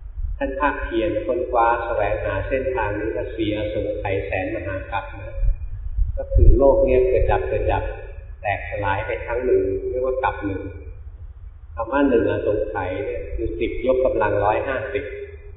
านภาคเพียรค้นคว้าแสวงหาเส้นทางนี้มาสี่อสงไขยแสนมหากาพย์นะก็คือโลกนี้เกิดดับเกิดดับแตกสลายไปครั้งหนึ่งเรียกว่ากับหนึ่งคำว่าหนึ่งอสงไขยเนี่ยคือสิบยกกำลังร้อยห้าสิบ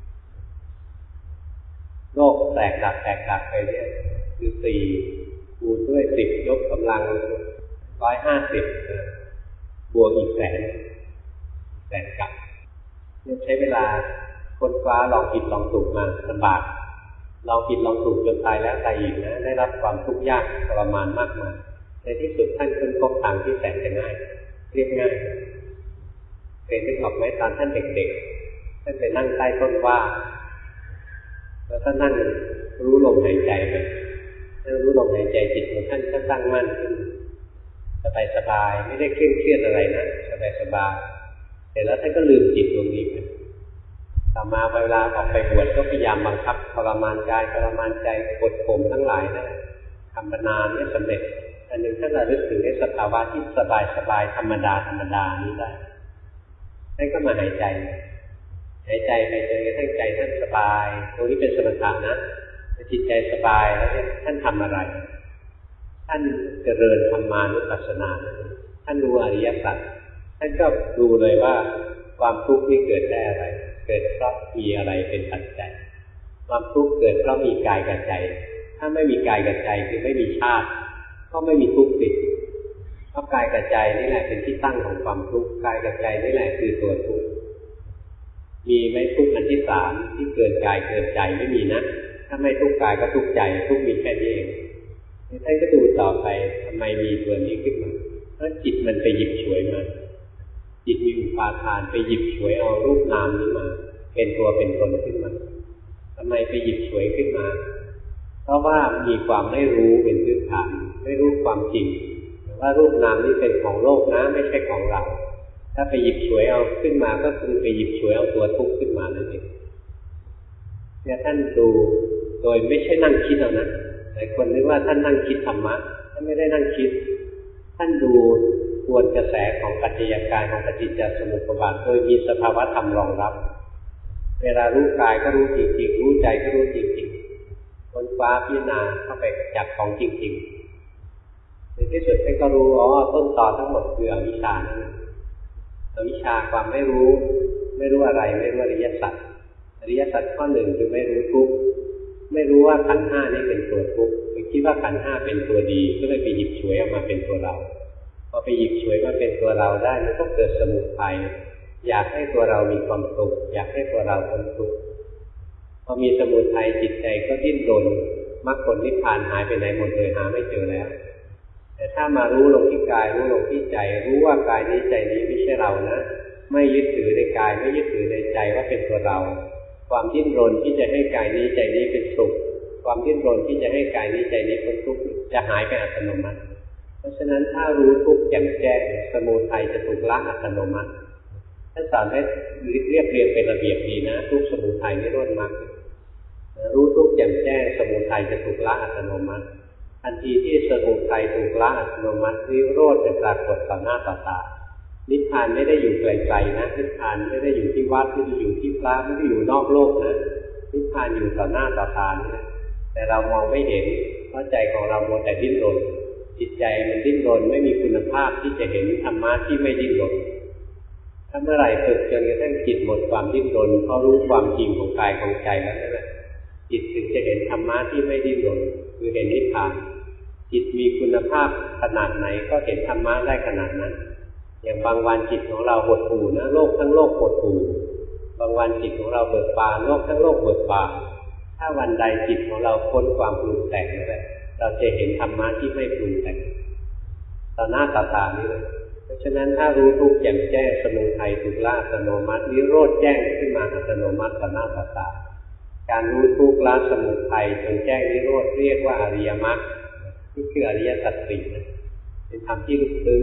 โลกแตกดับแตกดับไปเนี่ยคือสี่คูณด้วยสิบยกกำลังร้อยห้าสิบบวกอีกแสนแสนกับเนี่ยใช้เวลาค้นคว้าลองผิดลองถูกมาลำบากลองผิดลองถูกจนตายแล้วตายอีกนะได้รับความทุกข์ยากทรมานมากมายในที่สุดท่านค้นพบทางที่แสนจะง่ายเรียบง่ายเคยนึกออกไหมตอนท่านเด็กๆท่านไปนั่งใต้ต้นว่าแล้วท่านนั่งรู้ลมหายใจไหมท่านรู้ลมหายใจจิตของท่านก็ตั้งมั่นขึ้นสบายๆไม่ได้เคร่งเครียดอะไรนะสบายๆเสร็จแล้วท่านก็ลืมจิตดวงนี้ไปต่อมาเวลาออกไปบวชก็พยายามบังคับทรมานกายทรมานใจกดข่มทั้งหลายนะทำมานานไม่สำเร็จอันหนึ่งท่านระลึกถึงในสภาวะที่สบายสบายธรรมดาธรรมดานี้ได้ท่านก็มาหายใจหายใจไปจนกระทั่งใจท่านสบายตรงนี้เป็นสมถะนะจิตใจสบายแล้วท่านทำอะไรท่านเจริญธรรมานุปัสสนาท่านรู้อริยสัจท่านก็ดูเลยว่าความทุกข์นี้เกิดได้อะไรเกิดเพราะมีอะไรเป็นปัจจัยความทุกข์เกิดเพราะมีกายกับใจถ้าไม่มีกายกับใจคือไม่มีชาติก็ไม่มีทุกข์ติดเพราะกายกับใจนี่แหละเป็นที่ตั้งของความทุกข์กายกับใจนี่แหละคือตัวทุกข์มีไหมทุกข์อันที่สามที่เกิดกายเกิดใจไม่มีนะถ้าไม่ทุกข์กายก็ทุกข์ใจทุกข์มีแค่นี้เองท่านก็ดูต่อไปทำไมมีตัวนี้ขึ้นมาเพราะจิตมันไปหยิบฉวยมาจิตมีอุปาทานไปหยิบฉวยเอารูปนามนี้มาเป็นตัวเป็นตนขึ้นมาทำไมไปหยิบฉวยขึ้นมาเพราะว่ามีความไม่รู้เป็นพื้นฐานไม่รู้ความจริงว่ารูปนามนี้เป็นของโลกนะไม่ใช่ของเราถ้าไปหยิบฉวยเอาขึ้นมาก็คือไปหยิบฉวยเอาตัวทุกข์ขึ้นมานั่นเองเนี่ยท่านดูโดยไม่ใช่นั่งคิดเอานะหลายคนนึกว่าท่านนั่งคิดธรรมะท่านไม่ได้นั่งคิดท่านดูทวนกระแสของปัจจัยการของปฏิจจสมุปบาทโดยมีสภาวะธรรมรองรับเวลารู้กายก็รู้จริงๆรู้ใจก็รู้จริงๆค้นคว้าพิจารณาเข้าไปจับของจริงๆในที่สุดท่านก็รู้อ๋อต้นตอทั้งหมดคืออวิชชานั่นอวิชชาความไม่รู้ไม่รู้อะไรไม่รู้อริยสัจอริยสัจข้อหนึ่งคือไม่รู้ทุกข์ไม่รู้ว่าขันธ์ห้านี้เป็นตัวทุกข์ไปคิดว่าขันธ์ห้าเป็นตัวดีก็เลยไปหยิบฉวยออกมาเป็นตัวเราพอไปหยิบฉวยมาเป็นตัวเราได้มันก็เกิดสมุทัยอยากให้ตัวเรามีความสุขอยากให้ตัวเราพ้นทุกข์พอมีสมุทัยจิตใจก็ดิ้นรนมรรคผลนิพพานหายไปไหนหมดเลยหาไม่เจอแล้วแต่ถ้ามารู้ลงที่กายรู้ลงที่ใจรู้ว่ากายนี้ใจนี้ไม่ใช่เรานะไม่ยึดถือในกายไม่ยึดถือในใจว่าเป็นตัวเราความดิ้นรนที่จะให้กายนี้ใจนี้เป็นสุขความดิ้นรนที่จะให้กายนี้ใจนี้เป็นทุกข์จะหายไปอัตโนมัติเพราะฉะนั้นถ้ารู้ทุกข์แจ่มแจ้งสมุทัยจะถูกละอัตโนมัติท่านสอนให้เรียบเรียงเป็นระเบียบดีนะทุกสมุทัยนิโรธมรรครู้ทุกข์แจ่มแจ้งสมุทัยจะถูกละอัตโนมัติทันทีที่สมุทัยถูกละอัตโนมัตินิโรธจะปรากฏต่อหน้าต่อตานิพพานไม่ได้อยู่ไกลๆนะนิพพานไม่ได้อยู่ที่วัดไม่ได้อยู่ที่พระไม่ได้อยู่นอกโลกนะนิพพานอยู่ต่อหน้าต่อตานี่แหละแต่เรามองไม่เห็นเพราะใจของเราโมแต่ดิ้นรนจิตใจมันดิ้นรนไม่มีคุณภาพที่จะเห็นธรรมะที่ไม่ดิ้นรนถ้าเมื่อไหร่ฝึกจนกระทั่งจิตหมดความดิ้นรนเพราะรู้ความจริงของกายของใจแล้วนั่นแหละจิตถึงจะเห็นธรรมะที่ไม่ดิ้นรนคือเห็นนิพพานจิตมีคุณภาพขนาดไหนก็เห็นธรรมะได้ขนาดนั้นอย่างบางวันจิตของเราหดหู่นะโลกทั้งโลกหดหู่บางวันจิตของเราเบิกบานโลกทั้งโลกเบิกบานถ้าวันใดจิตของเราพ้นความปรุงแต่งนั่นแหละเราจะเห็นธรรมะที่ไม่ปรุงแต่งต่อหน้าต่อตานี้เลยเพราะฉะนั้นถ้ารู้ทุกข์แจ่มแจ้งสมุทัยถูกละอัตโนมัตินิโรธแจ้งขึ้นมาอัตโนมัติต่อหน้าต่อตาการรู้ทุกข์ละสมุทัยจนแจ้งนิโรธเรียกว่าอริยมรรคนี่คืออริยสัจสี่นะเป็นธรรมที่ลึกซึ้ง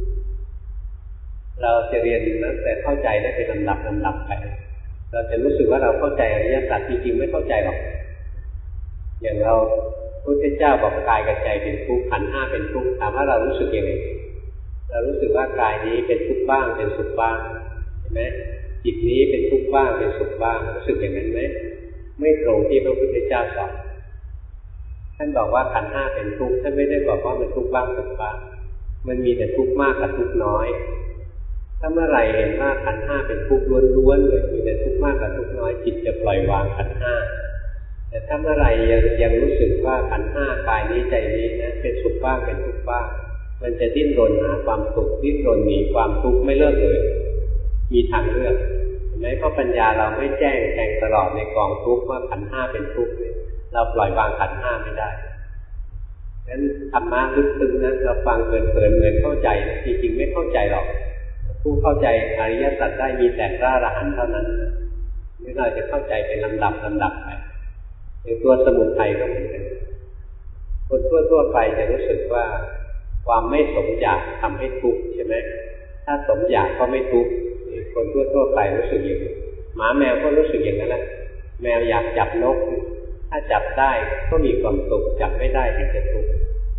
เราจะเรียนนะแต่เข้าใจได้เป็นลำดับลำดับไปเราจะรู้สึกว่าเราเข้าใจอริยสัจจริงๆไม่เข้าใจหรอกอย่างเราพระพุทธเจ้าบอกกายกับใจเป็นทุกข์ขันธ์ห้าเป็นทุกข์ถามว่าเรารู้สึกยังไงเรารู้สึกว่ากายนี้เป็นทุกข์บ้างเป็นสุขบ้างเห็นไหมจิตนี้เป็นทุกข์บ้างเป็นสุขบ้างรู้สึกอย่างนั้นไหมไม่ตรงที่พระพุทธเจ้าสอนท่านบอกว่าขันธ์ห้าเป็นทุกข์ท่านไม่ได้บอกว่ามันทุกข์บ้างสุขบ้างมันมีแต่ทุกข์มากกับทุกข์น้อยถ้าเมื่อไหร่เห็นว่าขันธ์ห้าเป็นทุกข์ล้วนๆเลยมีแต่ทุกข์มากกับทุกข์น้อยจิตจะปล่อยวางขันธ์ห้าแต่ถ้าเมื่อไหร่ยังยังรู้สึกว่าขันธ์ห้ากายนี้ใจนี้นะเป็นสุขบ้างเป็นทุกข์บ้างมันจะดิ้นรนหาความสุขดิ้นรนหนีความทุกข์ไม่เลิกเลยมีทางเลือกเห็นไหมเพราะปัญญาเราไม่แจ้งแทงตลอดในกองทุกข์ว่าขันธ์ห้าเป็นทุกข์เราปล่อยวางขันธ์ห้าไม่ได้ฉะนั้นธรรมะลึกซึ้งนะเราฟังเพลินๆเหมือนเข้าใจจริงๆไม่เข้าใจหรอกผู้เข้าใจอริยสัจได้มีแต่พระอรหันต์เท่านั้นนี่เราจะเข้าใจเป็นลำดับลำดับไปในตัวสมุทัยก็เหมือนกันคนทั่วๆไปจะรู้สึกว่าความไม่สมอยากทำให้ทุกข์ใช่ไหมถ้าสมอยากก็ไม่ทุกข์คนทั่วๆไปรู้สึกอย่างนี้หมาแมวก็รู้สึกอย่างนั้นแหละแมวอยากจับนกถ้าจับได้ก็มีความสุขจับไม่ได้ก็จะทุกข์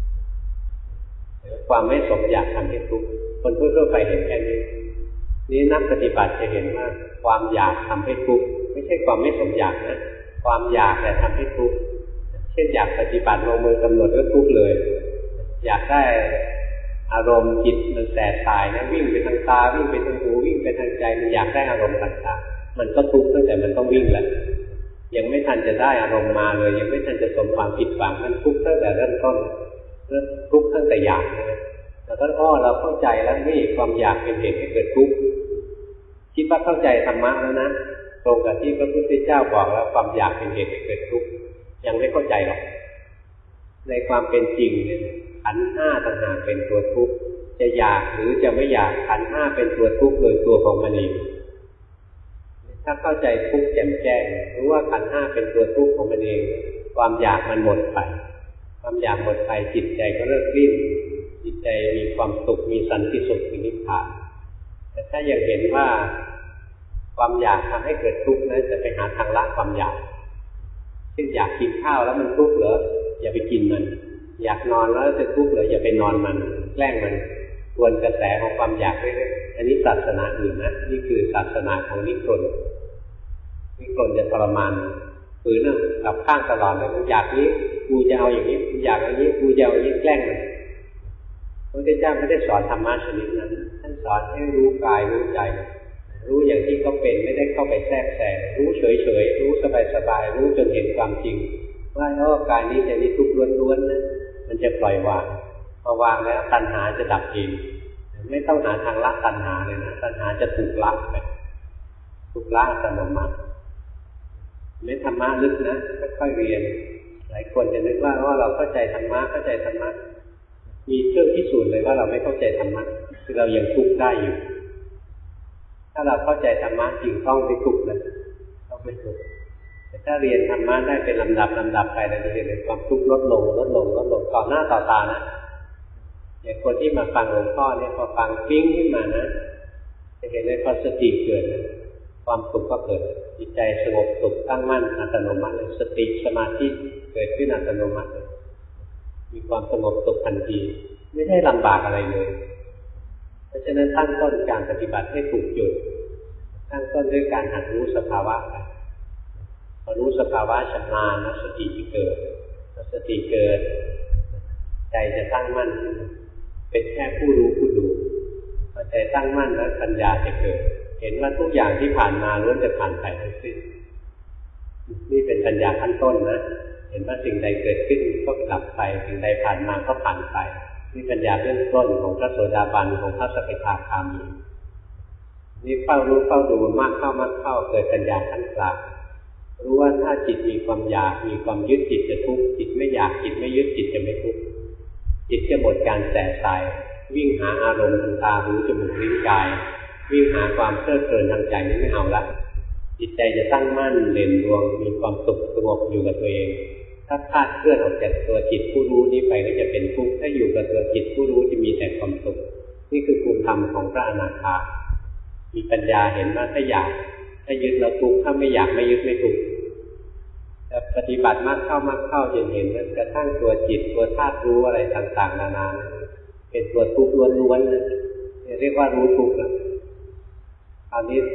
ความไม่สมอยากทำให้ทุกข์คนทั่วๆไปเห็นแค่นี้นี้นักปฏิบัติจะเห็นว่าความอยากทำให้ทุกข์ไม่ใช่ความไม่สมอยากนะความอยากแต่ทำให้ทุกข์เช่นอยากปฏิบัติลงมือกำหนดแล้วทุกข์เลยอยากได้อารมณ์จิตมันแสบสายนะวิ่งไปทางตาวิ่งไปทางหูวิ่งไปทางใจมันอยากได้อารมณ์ต่างๆมันก็ทุกข์ตั้งแต่มันต้องวิ่งแล้วยังไม่ทันจะได้อารมณ์มาเลยยังไม่ทันจะสมความผิดหวังมันทุกข์ตั้งแต่เริ่มต้นเริ่มทุกข์ตั้งแต่อยากนะแต่ก็อ้อเราเข้าใจแล้วนี่ความอยากเป็นเหตุให้เกิดทุกข์คิดว่าเข้าใจธรรมะแล้วนะตรงกับที่พระพุทธเจ้าบอกแล้วความอยากเป็นเหตุให้เกิดทุกข์ยังไม่เข้าใจหรอกในความเป็นจริงเนี่ยขันธ์ห้าต่างหากเป็นตัวทุกข์จะอยากหรือจะไม่อยากขันธ์ห้าเป็นตัวทุกข์โดยตัวของมันเองถ้าเข้าใจทุกข์แจ่มแจ้งรู้ว่าขันธ์ห้าเป็นตัวทุกข์ของมันเองความอยากมันหมดไปความอยากหมดไปจิตใจก็เลิกดิ้นจิตใจมีความสุขมีสันติสุขมีนิพพานแต่ถ้ายังเห็นว่าความอยากทำให้เกิดทุกข์นั้นจะไปหาทางละความอยากเช่นอยากกินข้าวแล้วมันทุกข์เหรออย่าไปกินมันอยากนอนแล้วจะทุกข์เหรออย่าไปนอนมันแกล้งมันทวนกระแสของความอยากเรื่อยๆอันนี้ศาสนาอื่นนะนี่คือศาสนาของนิครนนิครนจะทรมานฝืนน่ะกลับข้างตลอดเลยมันอยากนี้กูจะเอาอย่างนี้กูอยากอย่างนี้กูจะเอาอย่างนี้แกล้งมันพระพุทธเจ้าไม่ได้สอนธรรมะชนิดนั้นท่านสอนให้รู้กายรู้ใจรู้อย่างที่เขาเป็นไม่ได้เข้าไปแทรกแซงรู้เฉยๆรู้สบายๆรู้จนเห็นความจริงว่าโอ้กายนี้จะนี้ทุกข์ล้วนๆนะมันจะปล่อยวางพอวางแล้วตัณหาจะดับเองไม่ต้องหาทางละตัณหาเลยนะตัณหาจะถูกละไปถูกละอัตโนมัติไม่ธรรมะลึกนะค่อยๆเรียนหลายคนจะนึกว่าว่าเราเข้าใจธรรมะเข้าใจธรรมะมีเครื่องพิสูจน์เลยว่าเราไม่เข้าใจธรรมะคือเรายังทุกข์ได้อยู่ถ้าเราเข้าใจธรรมะจริงต้องไม่ทุกข์นะต้องไม่ทุกข์แต่ถ้าเรียนธรรมะได้เป็นลำดับลำดับไปเราจะเห็นความทุกข์ลดลงลดลงลดลงต่อหน้าต่อตานะอย่างคนที่มาฟังหลวงพ่อเนี่ยพอฟังปิ้งขึ้นมานะจะเห็นเลยพอสติเกิดความสุขก็เกิดจิตใจสงบสุขตั้งมั่นอัตโนมัติเลยสติสมาธิเกิดขึ้นอัตโนมัติเลยมีความสงบสุขทันทีไม่ได้ลำบากอะไรเลยเพราะฉะนั้นตั้งต้นการปฏิบัติให้ถูกจุดตั้งต้นด้วยการหัดรู้สภาวะไปพอรู้สภาวะชำนาญนะสติจะเกิดสติเกิดใจจะตั้งมั่นเป็นแค่ผู้รู้ผู้ดูพอใจตั้งมั่นแล้วปัญญาจะเกิดเห็นว่าทุกอย่างที่ผ่านมาล้วนจะผ่านไปทั้งสิ้นนี่เป็นปัญญาขั้นต้นนะเห็นว่าสิ่งใดเกิดขึ้นก็ดับไปสิ่งใดผ่านมาก็ผ่านไปนี่ปัญญาเบื้องต้นของพระโสดาบันของพระสกิทาคามีนี่เฝ้ารู้เฝ้าดูมากเข้ามากเข้าเกิดปัญญาขั้นกลางรู้ว่าถ้าจิตมีความอยากมีความยึดจิตจะทุกข์จิตไม่อยากจิตไม่ยึดจิตจะไม่ทุกข์จิตจะหมดการแสบสายวิ่งหาอารมณ์ทางตาหูจมูกลิ้นกายวิ่งหาความเพลิดเพลินทางใจนี้ไม่เอาละจิตใจจะตั้งมั่นเด่นดวงมีความสุขสงบอยู่กับตัวเองถ้าพลาดเคลื่อนออกจากตัวจิตผู้รู้นี้ไปก็จะเป็นทุกข์ถ้าอยู่กับตัวจิตผู้รู้จะมีแต่ความสุขนี่คือภูมิธรรมของพระอนาคามีปัญญาเห็นว่าถ้าอยากถ้ายึดแล้วทุกข์ถ้าไม่อยากไม่ยึดไม่ทุกข์แต่ปฏิบัติมากเข้ามากเข้าจนเห็นกระทั่งตัวจิตตัวธาตุรู้อะไรต่างๆนานาเป็นตัวทุกข์ล้วนๆเรียกว่ารู้ทุกข์แล้วคราวนี้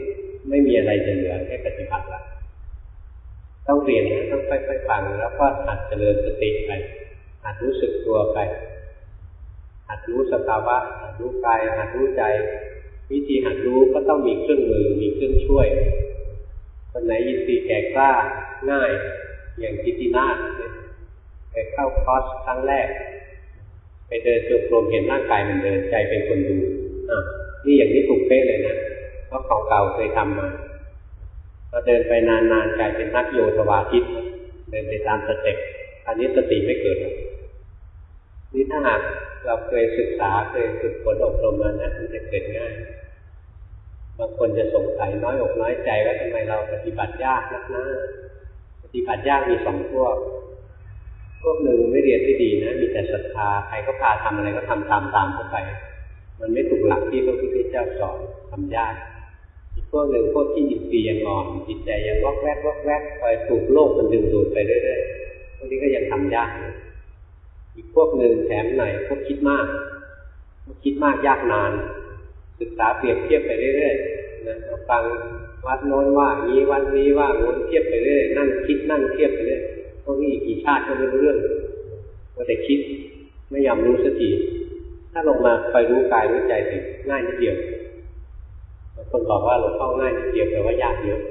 ไม่มีอะไรจะเหลือแค่ปฏิบัติละต้องเรียนนะต้องค่อยๆฟังแล้วก็หัดเจริญสติไปหัดรู้สึกตัวไปหัดรู้สภาวะหัดรู้กายหัดรู้ใจวิธีหัดรู้ก็ต้องมีเครื่องมือมีเครื่องช่วยคนไหนยินดีแก่กล้าง่ายอย่างกิตินาถไปเข้าคอร์สครั้งแรกไปเดินจงกรมเห็นร่างกายมันเดินใจเป็นคนดูอ่ะนี่อย่างนี้ถูกเป๊ะเลยนะเพราะของเก่าเคยทำมาพอเดินไปนานๆกลายเป็นนักโยธวาทิตเดินไปตามสเต็ปอันนี้สติไม่เกิดนี่ถ้าหากเราเคยศึกษาเคยฝึกฝนอบรมมานะมันจะเกิดง่ายบางคนจะสงสัยน้อยอกน้อยใจว่าทำไมเราปฏิบัติยากนักนะปฏิบัติยากมีสองพวกพวกหนึ่งไม่เรียนที่ดีนะมีแต่ศรัทธาใครก็พาทำอะไรก็ทำตามตามเข้าไปมันไม่ถูกหลักที่พระพุทธเจ้าสอนทำยากอีกพวกหนึ่งพวกที่อินทรีย์ยังอ่อนจิตใจยังวอกแวกวอกแวกคอยถูกโลกมันดึงดูดไปเรื่อยๆพวกนี้ก็ยังทำยากอีกพวกหนึ่งแถมหน่อยพวกคิดมากพวกคิดมากยากนานศึกษาเปรียบเทียบไปเรื่อยๆนะฟังวัดโน้นว่างี้วัดนี้ว่าโน้นเทียบไปเรื่อยนั่งคิดนั่งเทียบไปเรื่อยพวกนี้อีกกี่ชาติก็ไม่รู้เรื่องว่าแต่คิดไม่ยอมรู้สักทีถ้าลงมาไปรู้กายรู้ใจสิง่ายนิดเดียวบางคนบอกว่าหลวงพ่อง่ายนิดเดียวแต่ว่ายากเยอะ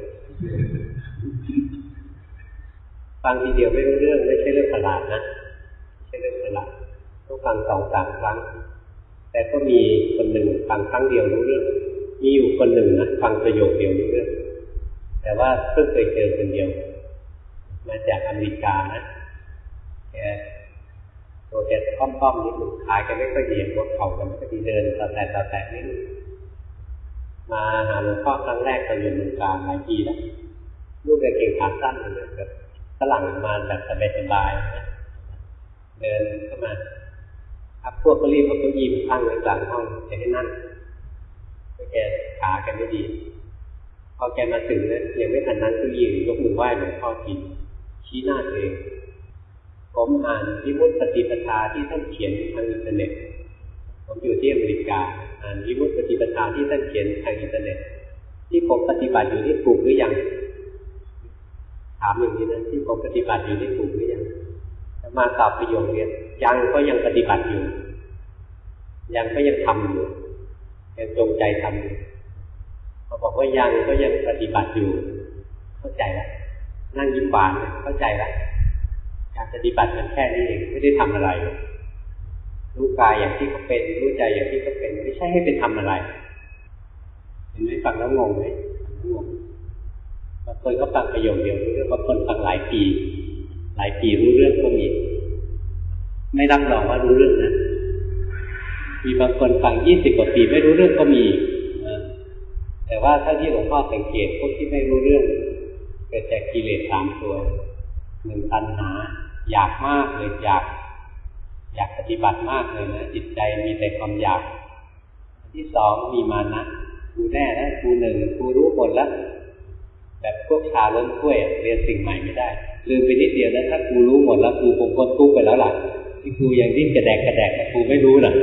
ฟังทีเดียวไม่รู้เรื่องไม่ใช่เรื่องประหลาดนะไม่ใช่เรื่องประหลาดต้องฟังสองสามครั้งแต่ก็มีคนหนึ่งฟังครั้งเดียวรู้เรื่องมีอยู่คนหนึ่งนะฟังประโยคเดียวรู้เรื่องแต่ว่าเพิ่งเคยเจอคนเดียวมาจากอเมริกานะแกตัวแกค่อมๆนิดหนึ่งขายแกไม่ค่อยดีหัวเข่าแกไม่ค่อยดีเดินต่อแต่ต่อแต่นิดนึงมาหาหลวงพ่อครั้งแรกตอนอยู่เมืองการหลายปีแล้วลูกแกเก่งขาสั้นเลยแบบฝรั่งมาแบบสบายๆนะเดินเข้ามาครับพวกก็รีบเอาเก้าอี้มาตั้งไว้กลางห้องจะให้นั่งเพราะแกขาแกไม่ดีพอแกมาถึงเนี่ยยังไม่ทันนั่งเก้าอี้ยกมือไหว้หลวงพ่อทีชี้หน้าตัวเองผมอ่านวิมุตติปฏิปทาที่ท่านเขียนทางอินเทอร์เน็ตผมอยู่ที่อเมริกาอ่านวิมุตติปฏิปทาที่ท่านเขียนทางอินเทอร์เน็ตที่ผมปฏิบัติอยู่ที่ถูกหรือยังถามอย่างนี้นะที่ผมปฏิบัติอยู่ที่ถูกหรือยังมาตอบประโยคเนี้ยยังก็ยังปฏิบัติอยู่ยังก็ยังทำอยู่ยังจงใจทำอยู่เขาบอกว่ายังก็ยังปฏิบัติอยู่เข้าใจแล้วนั่งยิ้มหวานเข้าใจแล้วการปฏิบัติมันแค่นี้เองไม่ได้ทำอะไรรู้กายอย่างที่เขาเป็นรู้ใจอย่างที่เขาเป็นไม่ใช่ให้ไปทำอะไรเห็นไหมฟังแล้วงงไหมงงบางคนก็ฟังประโยคเดียวรู้เรื่องบางคนฟังหลายปีหลายปีรู้เรื่องก็มีไม่รับรองว่ารู้เรื่องนะมีบางคนฟังยี่สิบกว่าปีไม่รู้เรื่องก็มีแต่ว่าถ้าที่หลวงพ่อสังเกตพวกที่ไม่รู้เรื่องเกิดจากกิเลสสามตัวหนึ่งตัณหาอยากมากเลยอยากอยากปฏิบัติมากเลยนะจิตใจมีแต่ความอยากที่สองมีมานะกูแน่นะกูหนึ่งกูรู้หมดแล้วแบบพวกชาล้นกล้วยเรียนสิ่งใหม่ไม่ได้ลืมไปนิดเดียวนะถ้ากูรู้หมดแล้วกูคงพ้นทุกข์ไปแล้วล่ะที่กูยังดิ้นกระแดกกระแดกกูไม่รู้น่ะ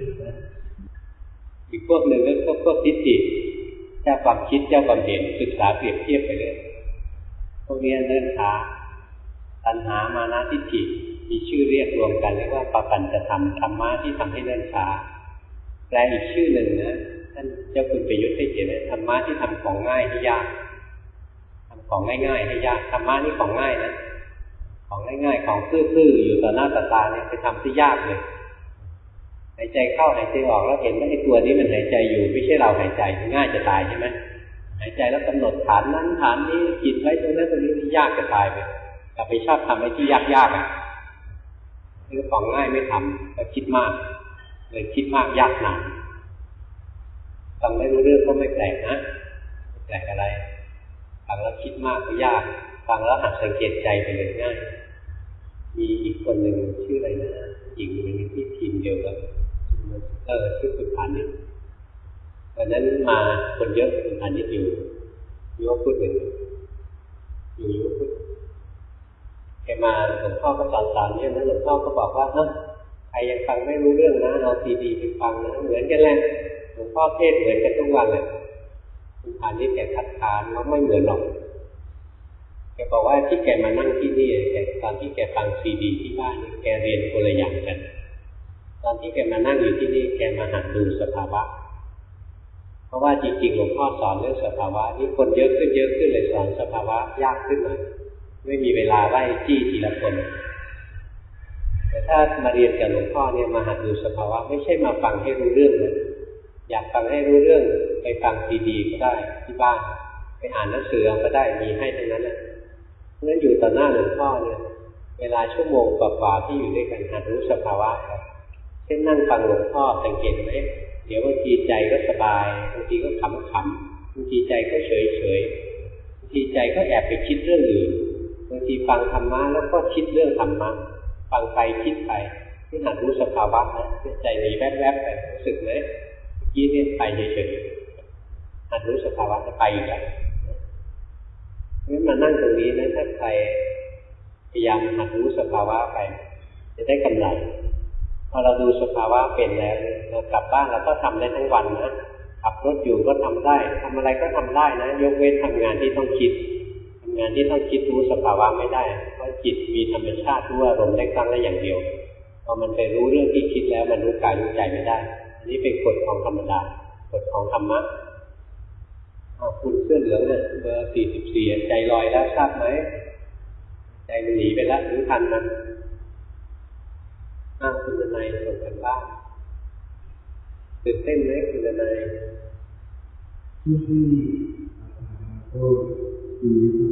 อีกพวกหนึ่งก็พวกพวกทิฏฐิเจ้าความคิดเจ้าความเห็นศึกษาเปรียบเทียบไปเลยพวกนี้เนิ่นช้าตัณหามานะทิฏฐิมีชื่อเรียกรวมกันเรียกว่าปปัญจธรรมธรรมะที่ทำให้เนิ่นช้าแปลอีกชื่อหนึ่งนะท่านเจ้าคุณประยุทธ์ให้เขียนว่าธรรมะที่ทำของง่ายให้ยากทำของง่ายๆให้ยากธรรมะนี่ของง่ายนะของง่ายๆของซื่อๆอยู่ต่อหน้าต่อตาเนี่ยไปทำที่ยากเลยหายใจเข้าหายใจออกแล้วเห็นว่าไอ้ตัวนี้มันหายใจอยู่ไม่ใช่เราหายใจง่ายจะตายใช่ไหมหายใจแล้วกำหนดฐานนั้นฐานนี้จิตไว้ตรงนั้นตรงนี้ที่ยากจะตายไปแต่ไปชอบทำไอ้ที่ยากๆอ่ะคือของง่ายไม่ทำแต่คิดมากเลยคิดมากยากหนาฟังไม่รู้เรื่องก็ไม่แปลกนะไม่แปลกอะไรฟังแล้วคิดมากก็ยากฟังแล้วหัดสังเกตใจไปเลยง่ายมีอีกคนหนึ่งชื่ออะไรนะหญิงเป็นที่ทีมเดียวกันเออชื่อสุภานิชวันนั้นมาคนเยอะสุภานิชอยู่ยกพูดหนึ่งอยู่ยกพูดแกมาหลวงพ่อก็สอนสอนเนี่ยนะหลวงพ่อก็บอกว่าเออใครยังฟังไม่รู้เรื่องนะเอาซีดีไปฟังนะเหมือนกันแหละหลวงพ่อเทศเหมือนกันทุกวันเลยคุณผ่านนี่แกคัดค้านว่าไม่เหมือนหรอกแกบอกว่าที่แกมานั่งที่นี่แกตอนที่แกฟังซีดีที่บ้านนี่แกเรียนคนละอย่างกันตอนที่แกมานั่งอยู่ที่นี่แกมาหัดดูสภาวะเพราะว่าจริงๆหลวงพ่อสอนเรื่องสภาวะนี่คนเยอะขึ้นเยอะขึ้นเลยสอนสภาวะยากขึ้นหน่อยไม่มีเวลาไล่จี้ทีละคนแต่ถ้ามาเรียนกับหลวงพ่อเนี่ยมาหัดดูสภาวะไม่ใช่มาฟังให้รู้เรื่องเลยอยากฟังให้รู้เรื่องไปฟังซีดีก็ได้ที่บ้านไปอ่านหนังสือก็ได้มีให้ทั้งนั้นแหละเพราะฉะนั้นอยู่ต่อหน้าหลวงพ่อเนี่ยเวลาชั่วโมงกว่าๆที่อยู่ด้วยกันหัดรู้สภาวะครับเช่นนั่งฟังหลวงพ่อสังเกตไหมเดี๋ยวบางทีใจก็สบายบางทีก็ขำๆบางทีใจก็เฉยๆบางทีใจก็แอบไปคิดเรื่องอื่นบางทีฟังธรรมะแล้วก็คิดเรื่องธรรมะฟังไปคิดไปที่หัดรู้สภาวะนะใจหนีแวบๆไปรู้สึกไหมยี่เนี่ยไปเฉยๆหัดรู้สภาวะจะไปอีกแล้วงั้นมานั่งตรงนี้นะถ้าใครพยายามหัดรู้สภาวะไปจะได้กำไรพอเราดูสภาวะเป็นแล้วเรากลับบ้านเราก็ทำได้ทั้งวันนะขับรถอยู่ก็ทำได้ทำอะไรก็ทำได้นะยกเว้นทำงานที่ต้องคิดทำงานที่ต้องคิดรู้สภาวะไม่ได้เพราะจิตมีธรรมชาติรู้อารมณ์ได้ครั้งละอย่างเดียวพอมันไปรู้เรื่องที่คิดแล้วมันรู้กายรู้ใจไม่ได้อันนี้เป็นกฎของธรรมดากฎของธรรมะเอาคุณเสื้อเหลืองเนี่ยเบอร์สี่สิบสี่ใจลอยแล้วทราบไหมใจมันหนีไปแล้วรู้ทันมันอ้าวคุณดนัยส่งกันบ้างตื่นเต้นไหมคุณดนัยที่ที่ก็ดี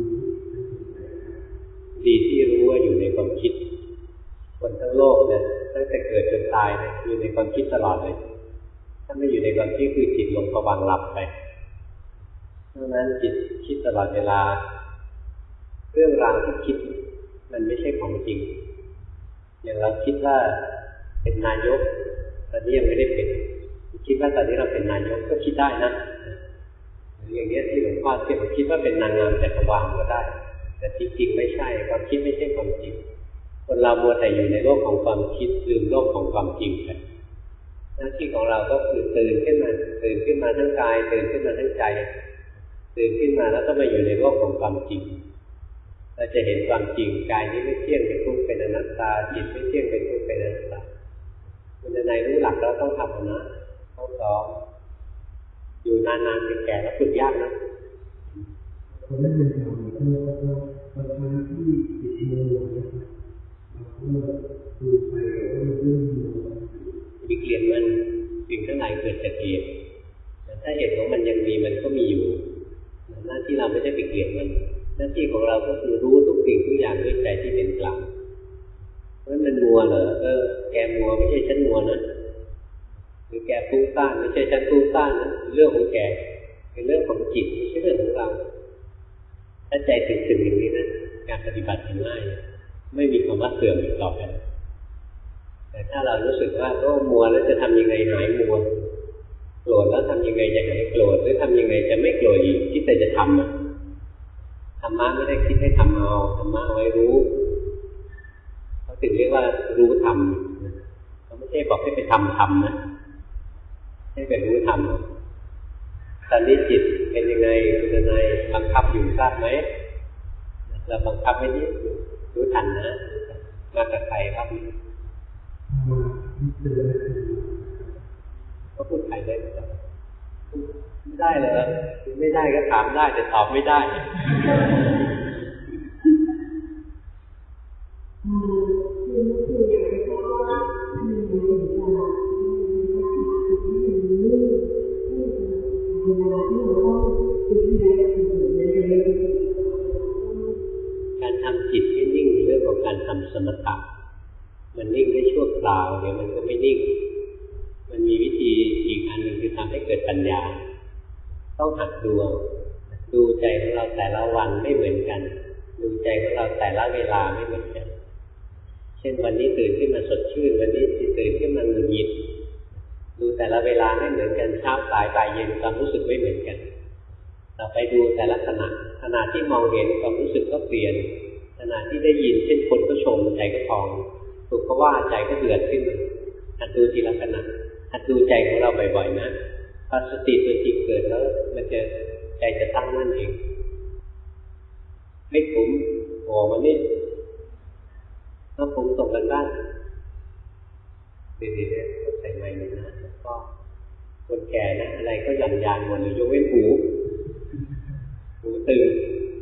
ดีที่รู้ว่าอยู่ในความคิดคนทั้งโลกเนี่ยตั้งแต่เกิดจนตายเนี่ยอยู่ในความคิดตลอดเลยถ้าไม่อยู่ในความคิดคือจิตลงผวังค์หลับไปเพราะนั้นจิตคิดตลอดเวลาเรื่องราวที่คิดมันไม่ใช่ของจริงอย่างเราคิดว่าเป็นนายกตอนนี้ยังไม่ได้เป็นคิดว่าตอนนี้เราเป็นนายกก็คิดได้นะอย่างนี้ที่หลวงพ่อเทียบคิดว่าเป็นนางงามจักรวาลก็ได้แต่จริงๆไม่ใช่ความคิดไม่ใช่ความจริงคนเรามัวแต่อยู่ในโลกของความคิดลืมโลกของความจริงไปหน้าที่ของเราก็คือตื่นขึ้นมาตื่นขึ้นมาทั้งกายตื่นขึ้นมาทั้งใจตื่นขึ้นมาแล้วก็มาอยู่ในโลกของความจริงเราจะเห็นความจริงกายนี้ไม่เที่ยงเป็นทุกข์เป็นอนัตตาจิตไม่เที่ยงเป็นทุกข์เป็นอนัตตาคุณในรู้หลักแล้วต้องทำนะต้องซ้อมอยู่นานๆเป็นแก่แล้วฝึกยากนะคนนั้นเป็นเราเราบางครั้งที่ติดมือเราก็ดูไปแล้วเรื่องมีเกลียดมันสิ่งข้างในเกิดจากเหตุแต่ถ้าเหตุของมันยังมีมันก็มีอยู่หน้าที่เราไม่ได้ไปเกลียดมันหน้าที่ของเราก็คือรู้ทุกสิ่งทุกอย่างด้วยใจที่เป็นกลางเพราะฉะนั้นมันมัวเหรอเออแกมัวไม่ใช่ฉันมัวนะหรือแกฟุ้งซ่านไม่ใช่ฉันฟุ้งซ่านนะเรื่องของแกเป็นเรื่องของจิตไม่ใช่เรื่องของเราถ้าใจถึงถึงอย่างนี้นะการปฏิบัติจะง่ายไม่มีคำว่าเสื่อมอีกต่อไปแต่ถ้าเรารู้สึกว่าโอ้มัวแล้วจะทำยังไงหายมัวโกรธแล้วทำยังไงจะหายโกรธหรือทำยังไงจะไม่โกรธอีกคิดแต่จะทำอ่ะธรรมะไม่ได้คิดให้ทำเอาธรรมะเอาไว้รู้เขาถึงเรียกว่ารู้ธรรมเขาไม่ใช่บอกให้ไปทำธรรมนะให้ไปรู้ธรรมตอนนี้จิตเป็นยังไงคุณนายบังคับอยู่ทราบไหมเราบังคับไม่ได้รู้ทันนะมากับใครครับก็พูดไทยได้ไหมไม่ได้เลยไม่ได้ก็ถามได้แต่ตอบไม่ได้การทำจิตให้นิ่งเป็นเรื่องของการทำสมถะมันนิ่งได้ชั่วคราวเดี๋ยวมันก็ไม่นิ่งมันมีวิธีอีกอันหนึ่งคือทำให้เกิดปัญญาต้องหัดดูดูใจของเราแต่ละวันไม่เหมือนกันดูใจของเราแต่ละเวลาไม่เหมือนกันเช่นวันนี้ตื่นขึ้นมาสดชื่นวันนี้ตื่นขึ้นมาหงุดหงิดดูแต่ละเวลาไม่เหมือนกันเช้าสายบ่ายเย็นความรู้สึกไม่เหมือนกันต่อไปดูแต่ละขณะขณะที่มองเห็นความรู้สึกก็เปลี่ยนขณะที่ได้ยินเช่นคนก็ชมใจก็พองถูกเขาว่าใจก็เดือดขึ้นหัดดูทีละขณะหัดดูใจของเราบ่อยๆนะพอสติตัวจริงเกิดแล้วมันจะใจจะตั้งมั่นเองไม่ผมโอ้มันนี่ถ้าผมตกกันบ้านดีๆเนี่ยใส่ไม้หนึ่งนะแล้วก็คนแก่นะอะไรก็ยันยานหมดเลยยกเว้นหูหูตื่น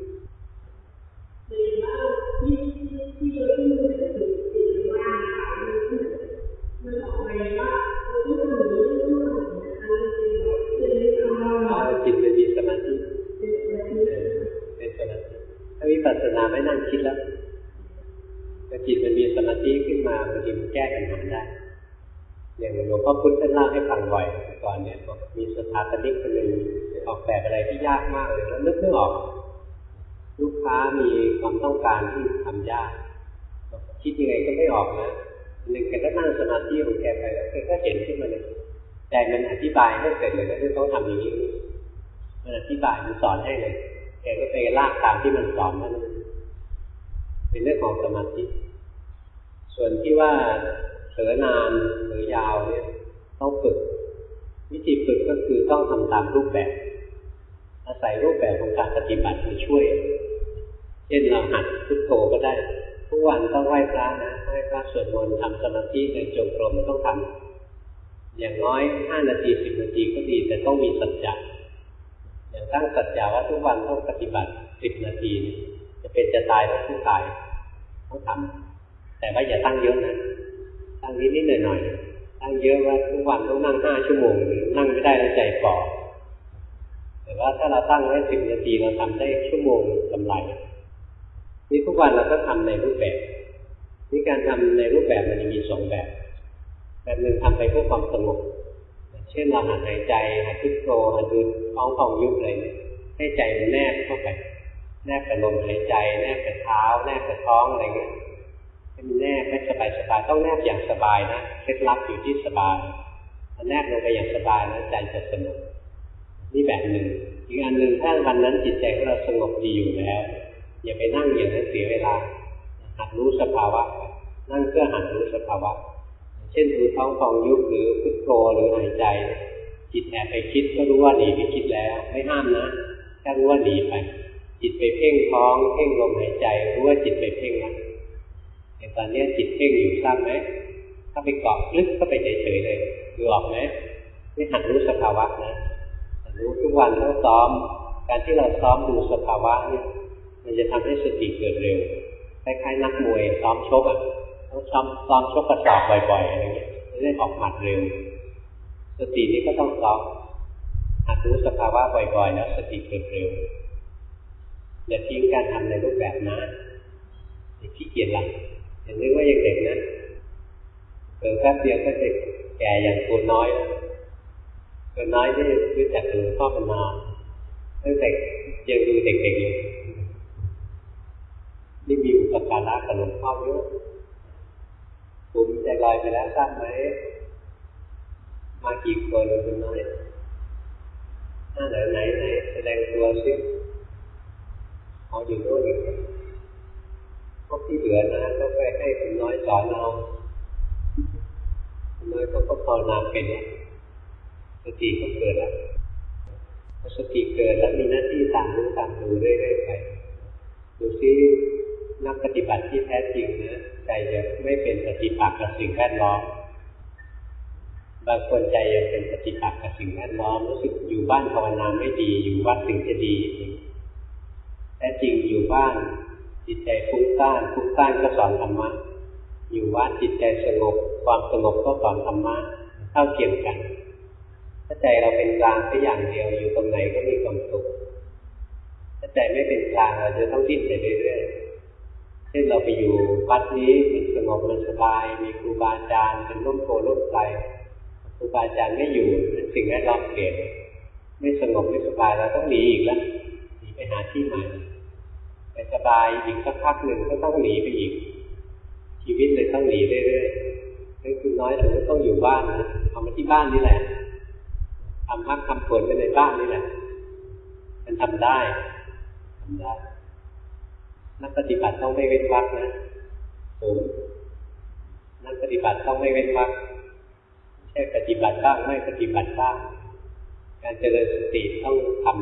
จิตมันมีสมาธิเป็นสมาธิถ้าวิปัสสนาไม่นั่งคิดแล้วแต่จิตมันมีสมาธิขึ้นมาบางทีมันแก้ปัญหาได้อย่างหลวงพ่อพุธท่านเล่าให้ฟังบ่อยก่อนเนี่ยบอกมีสถาปนิกคนหนึ่งออกแบบอะไรที่ยากมากเลยแล้วนึกไม่ออกลูกค้ามีความต้องการที่ทำยากคิดยังไงก็ไม่ออกนะหนึ่งแกก็นั่งสมาธิของแกไปแล้วแกก็เห็นขึ้นมาเลยแต่มันอธิบายให้เสร็จเลยนะที่ต้องทำอย่างนี้มันอธิบายมันสอนให้เลยแกก็ไปลากตามที่มันสอนนั่นเป็นเรื่องของสมาธิส่วนที่ว่าเผลอนานหรือยาวเนี่ยต้องฝึกวิธีฝึกก็คือต้องทำตามรูปแบบอาศัยรูปแบบของการปฏิบัติมาช่วยเช่นเราหัดพุทโธก็ได้ทุกวันต้องไหว้พระนะไหว้พระสวดมนต์ทำสมาธิในจงกรมต้องทำอย่างน้อยห้านาทีสิบนาทีก็ดีแต่ต้องมีสัจจะอย่างตั้งสัจจะว่าทุกวันต้องปฏิบัติสิบนาทีจะเป็นจะตายต้องผู้ตายต้องทำแต่ว่าอย่าตั้งเยอะนะตั้งนิดนิดหน่อยหน่อยตั้งเยอะว่าทุกวันต้องนั่งห้าชั่วโมงนั่งไม่ได้แล้วใจฝ่อแต่ว่าถ้าเราตั้งไว้สิบนาทีเราทำได้ชั่วโมงกำไรนี่ทุกวันเราก็ทำในรูปแบบนี่การทำในรูปแบบมันมีสองแบบแบบหนึ่งทำไปเพื่อความสงบเช่นเราหัดหายใจหัดพุทโธหัดดูท้องฟองยุบอะไรเนี่ยให้ใจมันแนบเข้าไปแนบกับลมหายใจแนบกับเท้าแนบกับท้องอะไรเงี้ยให้มันแนบให้สบายสบายต้องแนบอย่างสบายนะเคล็ดลับอยู่ที่สบายถ้าแนบลงไปอย่างสบายแล้วใจจะสงบนี่แบบหนึ่งอีกอันหนึ่งถ้าวันนั้นจิตใจของเราสงบดีอยู่แล้วอย่าไปนั่งอย่างนั้นเสียเวลาหัดรู้สภาวะนั่งเพื่อหัดรู้สภาวะเช่นดูท้องฟองยุบหรือพุทโธหรือหายใจจิตแอบไปคิดก็รู้ว่าหนีไปคิดแล้วไม่ห้ามนะแค่รู้ว่าหนีไปจิตไปเพ่งท้องเพ่งลมหายใจรู้ว่าจิตไปเพ่งนะแต่ตอนนี้จิตเพ่งอยู่ทราบไหมถ้าไปเกาะลึกก็ไปเฉยๆเลยดูออกไหมนี่หัดรู้สภาวะนะรู้ทุกวันต้องซ้อมการที่เราซ้อมดูสภาวะเนี่ยมันจะทำให้สติเกิดเร็วคล้ายๆนักมวยซ้อมชกอ่ะต้องซ้อมซ้อมชกกระสอบบ่อยๆอะไรเงี้ยจะได้ออกหมัดเร็วสตินี้ก็ต้องซ้อมหัดรู้สภาวะบ่อยๆแล้วสติเกิดเร็วอย่าทิ้งการทำในรูปแบบนะอย่าขี้เกียจละอย่างนึกว่ายังเด็กนะเกิดแป๊บเดียวก็จะแก่อย่างตัวน้อยตัวน้อยที่รู้จักหลวงพ่อมานานตั้งแต่ยังดูเด็กๆอยู่นี่มีอุปการะกับหลวงพ่อเยอะผมใจลอยไปแล้วทราบไหมมากี่คนตัวน้อยหน้าไหนไหนไหนแสดงตัวซิเอาอยู่โน่นพวกที่เหลือนะก็ไปให้คุณน้อยสอนเอาคุณน้อยเขาก็ภาวนาเป็นแล้วสติก็เกิดแล้วพอสติเกิดแล้วมีหน้าที่ตามรู้ตามดูเรื่อยๆไปดูซินักปฏิบัติที่แท้จริงนะใจจะไม่เป็นปฏิปักษ์กับสิ่งแวดล้อมบางคนใจยังเป็นปฏิปักษ์กับสิ่งแวดล้อมรู้สึกอยู่บ้านภาวนาไม่ดีอยู่วัดถึงจะดีแท้จริงอยู่บ้านจิตใจฟุ้งซ่านฟุ้งซ่านก็สอนธรรมะอยู่วัดจิตใจสงบความสงบก็สอนธรรมะเท่าเทียมกันถ้าใจเราเป็นกลางแค่อย่างเดียวอยู่ตรงไหนก็มีความสุขถ้าใจไม่เป็นกลางเราจะต้องดิ้นไปเรื่อยๆเช่นเราไปอยู่วัดนี้มันสงบมันสบายมีครูบาอาจารย์เป็นร่มโพล่มไทรครูบาอาจารย์ไม่อยู่เป็นสิ่งแวดล้อมเปลี่ยนไม่สงบไม่สบายเราต้องหนีอีกแล้วหนีไปหาที่ใหม่แต่สบายอีกสักพักหนึ่งก็ต้องหนีไปอีกชีวิตเลยต้องหนีเรื่อยๆนั่นคือน้อยเราก็ต้องอยู่บ้านนะเอามาที่บ้านนี่แหละทำพักทำผลไปในบ้านนี่แหละมันทำได้ทำได้นักปฏิบัติต้องไม่เว้นวรรคนะผมนักปฏิบัติต้องไม่เว้นวรรคไม่ใช่ปฏิบัติบ้างไม่ปฏิบัติบ้างการเจริญสติต้องท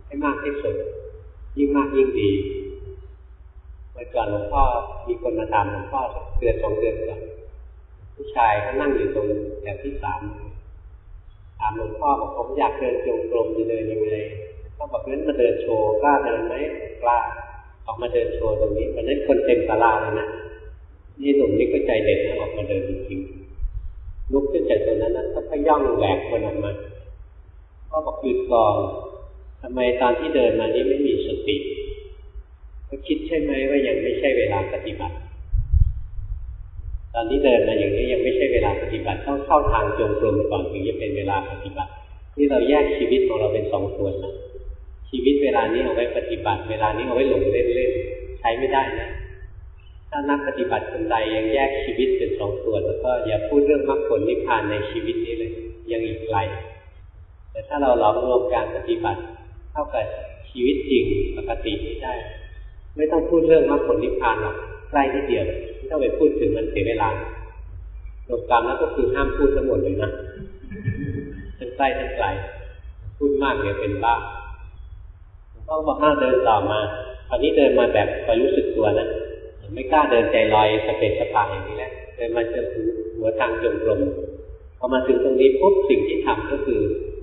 ให้มากที่สุดยิ่งมากยิ่งดีเมื่อก่อนหลวงพ่อมีคนมาถามหลวงพ่อเดือนสองเดือนก่อนผู้ชายเขานั่งอยู่ตรงแถวที่สามถามหลวงพ่อบอกผมอยากเดินจงกรมจะเดินยังไงเขาบอกงั้นมาเดินโชว์กล้าเดินไหมกล้าออกมาเดินโชว์ตรงนี้วันนั้นคนเต็มศาลาเลยนะนี่หนุ่มนี่ก็ใจเด็ดนะออกมาเดินจริงๆลุกขึ้นจากตรงนั้นนะก็ขย่องแหวกคนออกมาพ่อบอกหยุดก่อนทำไมตอนที่เดินมานี้ไม่มีสติก็คิดใช่ไหมว่ายังไม่ใช่เวลาปฏิบัติตอนที่เดินมาอย่างนี้ยังไม่ใช่เวลาปฏิบัติต้องเข้าทางจงกรมก่อนถึงจะเป็นเวลาปฏิบัติที่เราแยกชีวิตของเราเป็นสองส่วนนะชีวิตเวลานี้เอาไว้ปฏิบัติเวลานี้เอาไว้หลงเล่นๆใช้ไม่ได้นะถ้านักปฏิบัติคนใดยังแยกชีวิตเป็นสองส่วนแล้วก็อย่าพูดเรื่องมรรคผลนิพพานในชีวิตนี้เลยยังอีกไกลแต่ถ้าเราหลอมรวมการปฏิบัติเข้ากับชีวิตจริงปกตินี้ได้ไม่ต้องพูดเรื่องมรรคผลนิพพานหรอกใกล้นิดเดียวไม่ต้องไปพูดถึงมันเสียเวลารวมกันแล้วก็คือห้ามพูดทั้งหมดเลยนะทั้งใกล้ทั้งไกลพูดมากเดี๋ยวเป็นบ้าต้องบอกห้าเดินต่อมาตอนนี้เดินมาแบบคอยรู้สึกตัวนะไม่กล้าเดินใจลอยสเปซสปาอย่างนี้แหละเดินมาจนถึงหัวทางจงกรมพอมาถึงตรงนี้ปุ๊บสิ่งที่ทำก็คือ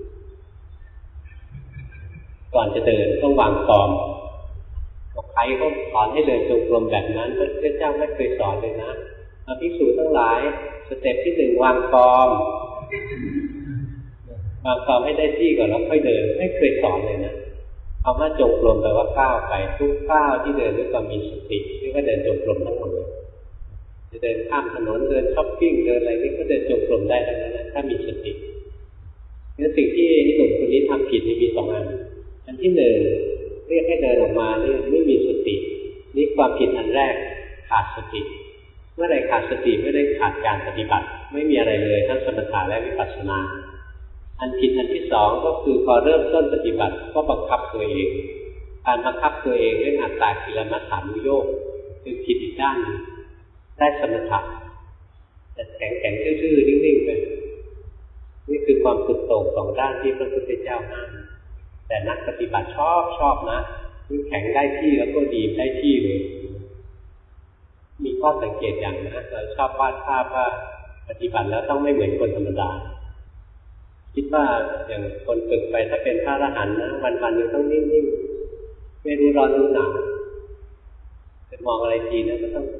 ก่อนจะเดินต้องวางฟอร์มบอกใครเขาสอนให้เดินจงกรมแบบนั้นพระพุทธเจ้าไม่เคยสอนเลยนะภิกษุทั้งหลายสเต็ปที่หนึ่งวางฟอร์มวางฟอร์มให้ได้ที่ก่อนแล้วค่อยเดินไม่เคยสอนเลยนะคำว่าจงกรมแปลว่าก้าวไปทุกก้าวที่เดินด้วยความมีสติเรียกว่าเดินจงกรมทั้งหมดเลยจะเดินข้ามถนนเดินช้อปปิ้งเดินอะไรนี่ก็เดินจงกรมได้ทั้งนั้นนะถ้ามีสติเนี่ยสิ่งที่หนุ่มคนนี้ทำผิดนี่มีสองอันอันที่หนึ่งเรียกให้เดินออกมานี่ไม่มีสตินี่ความผิดอันแรกขาดสติเมื่อไรขาดสติไม่ได้ขาดการปฏิบัติไม่มีอะไรเลยทั้งสมถะและวิปัสสนาอันผิดอันที่สองก็คือพอเริ่มต้นปฏิบัติก็บังคับตัวเองการบังคับตัวเองเรื่องอัตตากิลมัฏฐานุโยคคือผิดอีกด้านนึงได้สมถะแต่แข็งแข็งทื่อๆนิ่งๆไปนี่คือความสุดโต่งสองด้านที่พระพุทธเจ้าห้ามแต่นักปฏิบัติชอบชอบนะคือแข็งได้ที่แล้วก็ดีได้ที่เลยมีข้อสังเกตอย่างนะเราชอบวาดภาพว่าปฏิบัติแล้วต้องไม่เหมือนคนธรรมดาคิดว่าอย่างคนฝึกไปถ้าเป็นพระอรหันต์นะวันๆนึงต้องนิ่งๆไม่รู้ร้อนรู้หนาวจะมองอะไรทีนะก็ต้อง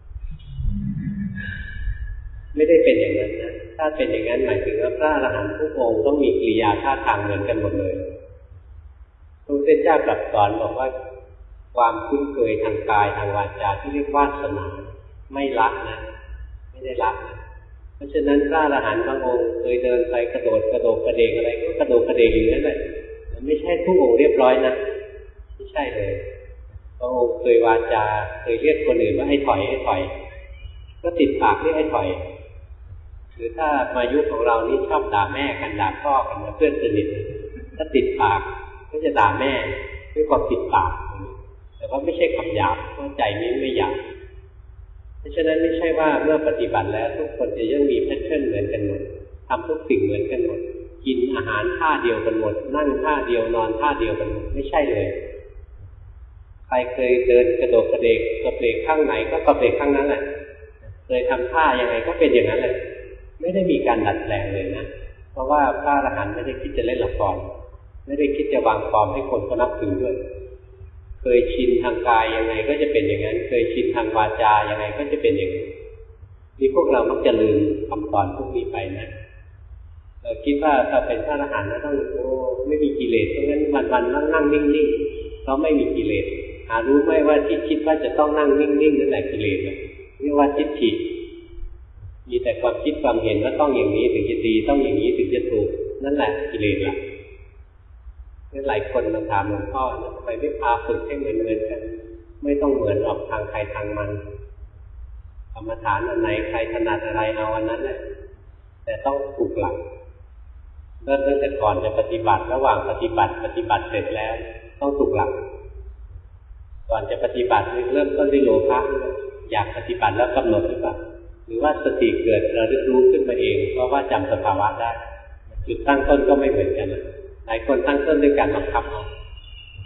ไม่ได้เป็นอย่างนั้นนะถ้าเป็นอย่างนั้นหมายถึงว่าพระอรหันต์ทุกองค์ต้องมีกิริยาท่าทางเหมือนกันหมดเลยพระพุทธเจ้าตรัสสอนบอกว่าความคุ้นเคยทางกายทางวาจาที่เรียกวาสนาไม่ละนะไม่ได้ละนะเพราะฉะนั้นพระอรหันต์บางองค์เคยเดินไปกระโดดกระโดดกระเดงอะไรก็กระโดดกระเดงอยู่นั่นแหละไม่ใช่ทุกองค์เรียบร้อยนะไม่ใช่เลยบางองค์เคยวาจาเคยเรียกคนอื่นว่าให้ถอยให้ถอยก็ติดปากเรียกให้ถอยหรือถ้ามายุคของเรานี่ชอบด่าแม่กันด่าพ่อกันเพื่อนสนิทถ้าติดปากก็จะด่าแม่ด้วยความติดปากแต่ว่าไม่ใช่คำหยาบเพราะใจนี้ไม่หยาบเพราะฉะนั้นไม่ใช่ว่าเมื่อปฏิบัติแล้วทุกคนจะยังมีแพทเทิร์นเหมือนกันหมดทำทุกสิ่งเหมือนกันหมดกินอาหารท่าเดียวกันหมดนั่งท่าเดียวนอนท่าเดียวกันหมดไม่ใช่เลยใครเคยเดินกระโดดกระเดกกระเพกข้างไหนก็กระเพกข้างนั้นแหละเคยทำท่ายังไงก็เป็นอย่างนั้นเลยไม่ได้มีการดัดแปลงเลยนะเพราะว่าพระอรหันต์ไม่ได้คิดจะเล่นละครไม่ได้คิดจะวางฟอร์มให้คนเขานับถือด้วยเคยชินทางกายยังไงก็จะเป็นอย่างนั้นเคยชินทางวาจายังไงก็จะเป็นอย่างนั้นนี่พวกเรามักจะลืมคำสอนพวกนี้ไปนะเราคิดว่าถ้าเป็นพระอรหันต์นะต้องโอ้ไม่มีกิเลสเพราะงั้นวันๆนั่งนั่งนิ่งๆเราไม่มีกิเลสหารู้ไหมว่าที่คิดว่าจะต้องนั่งนิ่งๆนั่นแหละกิเลสเรียกว่าทิฏฐิมีแต่ความคิดความเห็นว่าต้องอย่างนี้ถึงจะดีต้องอย่างนี้ถึงจะถูกนั่นแหละกิเลสล่ะหลายคนมาถามหลวงพ่อนะทำไมไม่พาฝึกให้เหมือนเหมือนกันไม่ต้องเหมือนออกทางใครทางมันกรรมฐานอันไหนใครถนัดอะไรเอาอันนั้นแหละแต่ต้องถูกหลักเริ่มตั้งแต่ก่อนจะปฏิบัติระหว่างปฏิบัติปฏิบัติเสร็จแล้วต้องถูกหลักก่อนจะปฏิบัติเริ่มต้นด้วยโลภะอยากปฏิบัติแล้วกำหนดหรือเปล่าหรือว่าสติเกิดระลึกรู้ขึ้นมาเองเพราะว่าจำสภาวะได้จุดตั้งต้นก็ไม่เหมือนกันหลายคนตั้งต้นด้วยการบังคับเอา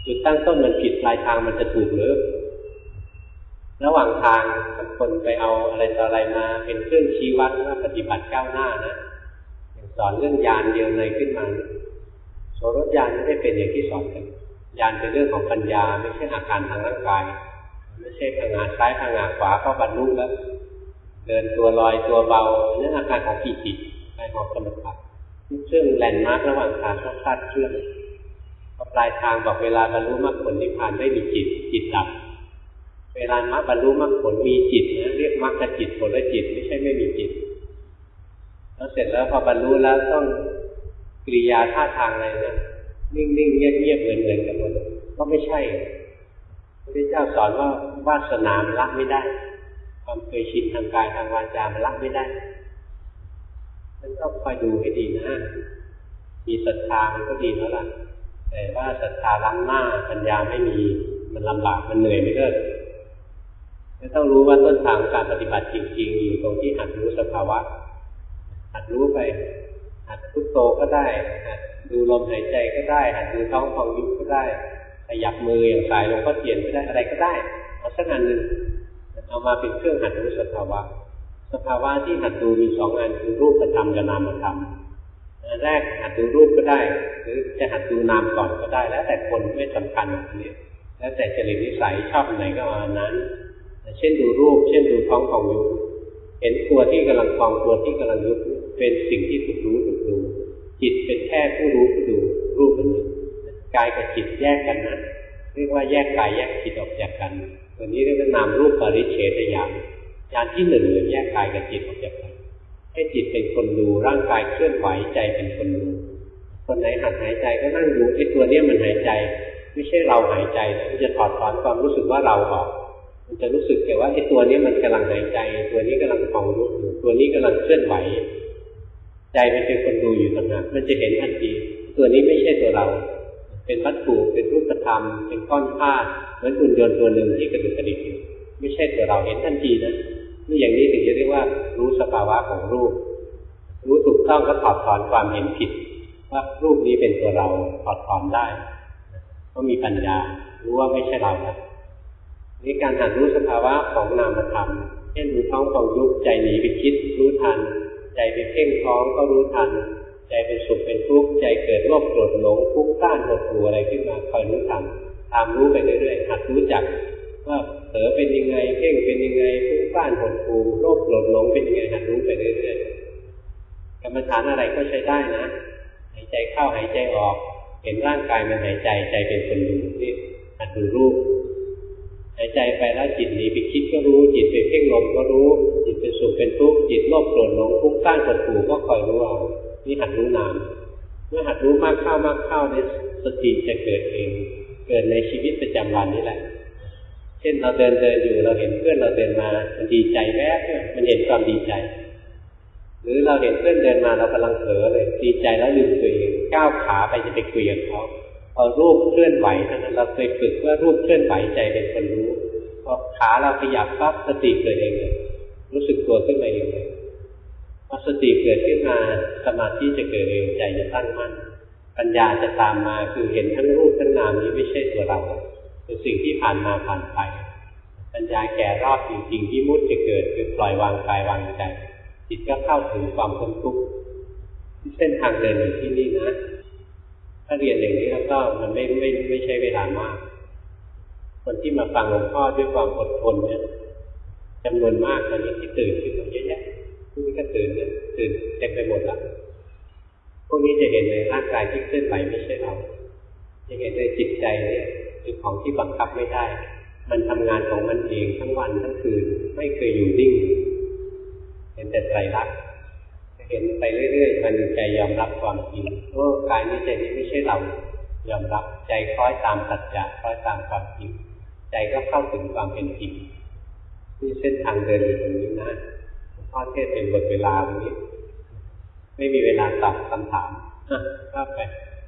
จุดตั้งต้นมันผิดปลายทางมันจะถูกหรือระหว่างทางบางคนไปเอาอะไรต่ออะไรมาเป็นเครื่องชี้วัดว่าปฏิบัติก้าวหน้านะอย่างสอนเรื่องญาณเดียวเลยขึ้นมาโสรถญาณไม่ได้เป็นอย่างที่สอนกันญาณเป็นเรื่องของปัญญาไม่ใช่อาการทางร่างกายไม่ใช่ทางงานซ้ายทางงานขวาเข้าบรรลุแล้วเดินตัวลอยตัวเบานั่นอาการของปีติอาการของสมถะเครื่องแลนด์มาร์กระหว่างทางคลาดเคลื่อนพอปลายทางบอกเวลาบรรลุมรรคผลนิพพานไม่มีจิตจิตดับเวลามรรคบรรลุมรรคผลมีจิตนะเรียกมรรคจิตผลจิตไม่ใช่ไม่มีจิตแล้วเสร็จแล้วพอบรรลุแล้วต้องกิริยาท่าทางอะไรนะนิ่งๆเงียบๆเหมือนๆกันหมดก็ไม่ใช่พระพุทธเจ้าสอนว่าวาสนามันละไม่ได้ความเคยชินทางกายทางวาจามันละไม่ได้มันต้องคอยดูให้ดีนะมีศรัทธามันก็ดีแล้วล่ะแต่ว่าศรัทธาล้ำหน้าปัญญาไม่มีมันลำบากมันเหนื่อยไม่เลิกไม่ต้องรู้ว่าต้นทางการปฏิบัติจริงๆอยู่ตรงที่หัดรู้สภาวะหัดรู้ไปหัดพุทโธก็ได้หัดดูลมหายใจก็ได้หัดดูท้องพองยุบก็ได้ขยับมืออย่างสายหลวงพ่อเทียนก็ได้อะไรก็ได้เอาสักอันหนึ่งเอามาเป็นเครื่องหัดรู้สภาวะสภาวะที่หัดดูมีสองอันคือรูปธรรมกับนามธรรมอันแรกหัดดูรูปก็ได้หรือจะหัดดูนามก่อนก็ได้แล้วแต่คนไม่สำคัญเนี่ยแล้วแต่จริตนิสัยชอบไหนก็เอาอันนั้นเช่นดูรูปเช่นดูท้องของยุบเห็นตัวที่กำลังพองตัวที่กำลังยุบเป็นสิ่งที่ถูกรู้ถูกดูจิตเป็นแค่ผู้รู้ผู้ดูรูปเป็นหนึ่งกายกับจิตแยกกันนะเรียกว่าแยกกายแยกจิตออกจากกันตัวนี้เรียกว่านามรูปปริเฉทญาณญาณที่หนึ่งเลยแยกกายกับจิตออกจากกันให้จิตเป็นคนดูร่างกายเคลื่อนไหวใจเป็นคนดูคนไหนหัดหายใจก็นั่งดูไอ้ตัวเนี้ยมันหายใจไม่ใช่เราหายใจมันจะถอดถอนความรู้สึกว่าเราออกมันจะรู้สึกแต่ว่าไอ้ตัวนี้มันกำลังหายใจตัวนี้กำลังพองยุบอยู่ตัวนี้กำลังเคลื่อนไหวใจมันเป็นคนดูอยู่ต่างหากมันจะเห็นทันทีตัวนี้ไม่ใช่ตัวเราเป็นวัตถุเป็นรูปธรรมเป็นก้อนธาตุเหมือนหุ่นยนต์ตัวหนึ่งที่กระดุกกระดิกอยู่ไม่ใช่ตัวเราเห็นทันทีนะนี่อย่างนี้ถึงจะเรียกว่ารู้สภาวะของรูปรู้ถูกต้องก็ถอดถอนความเห็นผิดว่ารูปนี้เป็นตัวเราถอดถอนได้ก็มีปัญญารู้ว่าไม่ใช่เรานะนี่การหัดรู้สภาวะของนามธรรมเช่นรู้ท้องของยุบใจหนีไปคิดรู้ทันใจไปเพ่งท้องก็รู้ทันใจเป็นสุขเป็นทุกข์ใจเกิดโลภโกรธหลงฟุ้งซ่านหดหู่อะไรขึ้นมาคอยรู้ทันตามรู้ไปเรื่อยๆหัดรู้จักว่าเผลอเป็นยังไงเพ่งเป็นยังไงฟุ้งซ่านหดหู่โลภโกรธหลงเป็นยังไงหัดรู้ไปเรื่อยๆกรรมฐานอะไรก็ใช้ได้นะหายใจเข้าหายใจออกเห็นร่างกายมันหายใจใจเป็นคนดูนี่หัดดูรูปหายใจไปแล้วจิตหนีไปคิดก็รู้จิตไปเพ่งลมก็รู้จิตเป็นสุขเป็นทุกข์จิตโลภโกรธหลงฟุ้งซ่านหดหู่ก็คอยรู้เอานี่หัดรู้นามเมื่อหัดรู้มากเข้ามากเข้าเนี่ยสติจะเกิดเองเกิดในชีวิตประจำวันนี่แหละเช่นเราเดินเดินอยู่เราเห็นเพื่อนเราเดินมามันดีใจแวบเนี่ยมันเห็นความดีใจหรือเราเห็นเพื่อนเดินมาเรากำลังเผลอเลยดีใจแล้วลืมตัวเองก้าวขาไปจะไปคุยกับเขาพอรูปเคลื่อนไหวเท่านั้นเราเคยฝึกว่ารูปเคลื่อนไหวใจเป็นคนรู้พอขาเราขยับปั๊บสติเกิดเองเลยรู้สึกตัวขึ้นมาเองเลยพอสติเกิดขึ้นมาสมาธิจะเกิดเองใจจะตั้งมั่นปัญญาจะตามมาคือเห็นทั้งรูปทั้งนามนี้ไม่ใช่ตัวเราเป็นสิ่งที่ผ่านมาผ่านไปปัญญาแก่รอบจริงๆที่มุดจะเกิดคือปล่อยวางกายวางใจจิตก็เข้าถึงความพ้นทุกข์เส้นทางเดินอยู่ที่นี่นะถ้าเรียนอย่างนี้แล้วก็มันไม่ไม่ไม่ใช่เวลามากคนที่มาฟังหลวงพ่อด้วยความอดทนเนี่ยจำนวนมากตอนนี้ที่ตื่นขึ้นมาเยอะแยะพวกนี้ก็ตื่นเนี่ยตื่นเต็มไปหมดละพวกนี้จะเห็นในร่างกายที่เคลื่อนไหวไม่ใช่เราจะเห็นในจิตใจเนี่ยเป็นของที่บังคับไม่ได้มันทำงานของมันเองทั้งวันทั้งคืนไม่เคยอยู่นิ่งเห็นแต่ไตรลักษณ์เห็นไปเรื่อยๆมันใจยอมรับความจริงว่ากายนี้ใจนี้ไม่ใช่เรายอมรับใจคล้อยตามสัจจะคล้อยตามความจริงใจก็เข้าถึงความเป็นจริงนี่เส้นทางเดินอยู่ตรงนี้นะพ่อเทศเป็นบทเวลาตรงนี้ไม่มีเวลาตอบคำถามว่าไป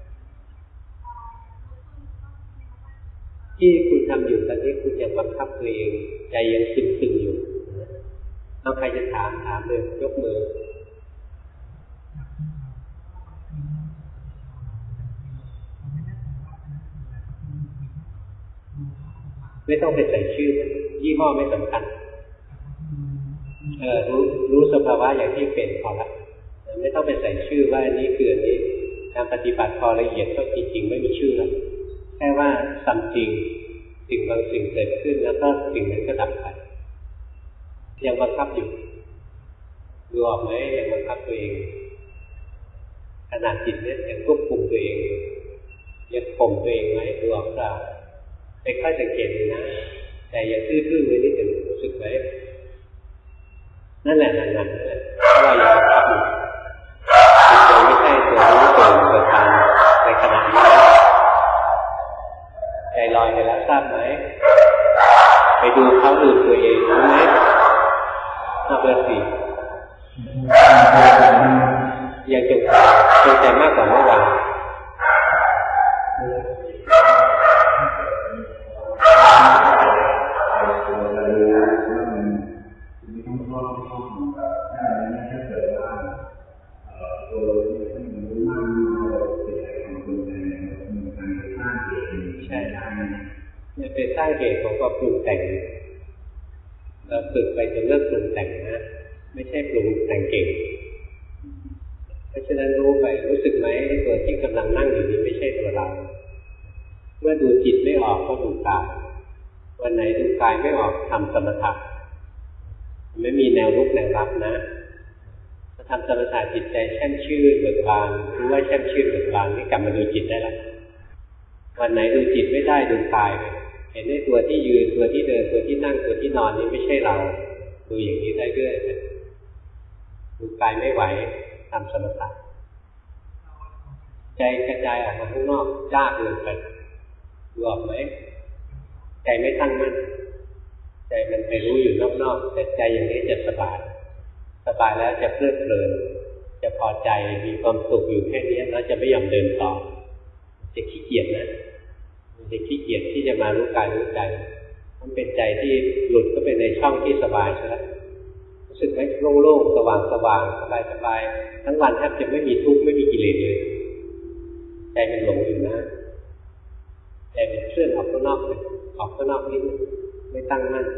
ที่คุณทำอยู่ตอนนี้คุณยังบังคับตัวเองใจยังซึมๆอยู่เอาใครจะถามถามเลยยกมือไม่ต้องไปใส่ชื่อยี่ห้อไม่สำคัญเออรู้รู้สภาวะอย่างที่เป็นพอละไม่ต้องไปใส่ชื่อว่าอันนี้คืออันนี้การปฏิบัติพอละเอียดก็จริงๆไม่มีชื่อแล้วแค่ว่าสัมจริงสิ่งบางสิ่งเกิดขึ้นแล้วก็สิ่งนั้นก็ดับไปยังบังคับอยู่ดูออกไหมยังบังคับตัวเองขนาดจิตเนี่ยยังควบคุมตัวเองยังข่มตัวเองไหมดูออกเปล่าไปค่อยสังเกตดูนะแต่อย่าทื่อๆเลยนี่ถึงรู้สึกไหมนั่นแหละนั่นแหละนั่นแหละเพราะว่ายังบังคับอยู่จิตยังไม่ใช่ตัวรู้ตัวเกิดตามในขณะนี้ใจลอยไปแล้วทราบไหมไปดูเขาดูตัวเองรู้ไหมเอาเบอร์สี่ยังจงจงใจมากกว่าเมื่อวานใช่เนี่ยเป็นสร้างเหตุของความปรุงแต่งเราฝึกไปจนเลิกปรุงแต่งนะไม่ใช่ปรุงแต่งเก่งเพราะฉะนั้นรู้ไปรู้สึกไหมตัวที่กำลังนั่งอยู่นี้ไม่ใช่ตัวเราเมื่อดูจิตไม่ออกก็ดูกายวันไหนดูกายไม่ออกทำสมถะไม่มีแนวลุกแนวรับนะถ้าทำสมถะจิตใจแช่มชื่นเบิกบานรู้ว่าแช่มชื่นเบิกบานนี่กลับมาดูจิตได้แล้ววันไหนดูจิตไม่ได้ดูกายไปเห็นในตัวที่ยืนตัวที่เดินตัวที่นั่งตัวที่นอนนี่ไม่ใช่เราดูอย่างนี้ได้เรื่อยดูกายไม่ไหวทำสมถะใจกระจายออกมาข้างนอกจ้าเกินไปดูออกไหมใจไม่ตั้งมั่นใจมันไปรู้อยู่นอกๆแต่ใจอย่างนี้จะสบายสบายแล้วจะเพลิดเพลินจะพอใจมีความสุขอยู่แค่นี้แล้วจะไม่ยอมเดินต่อจะขี้เกียจนะมันจะขี้เกียจที่จะมารู้กายรู้ใจมันเป็นใจที่หลุดก็เป็นในช่องที่สบายใช่ไหมรู้สึกไหมโล่งๆสว่างสว่างสบายสบายทั้งวันแทบจะไม่มีทุกข์ไม่มีกิเลสเลยใจมันหลงอยู่นะใจมันเคลื่อนออกข้างนอกเลยออกข้างนอกนิดนึงไม่ตั้งมั่น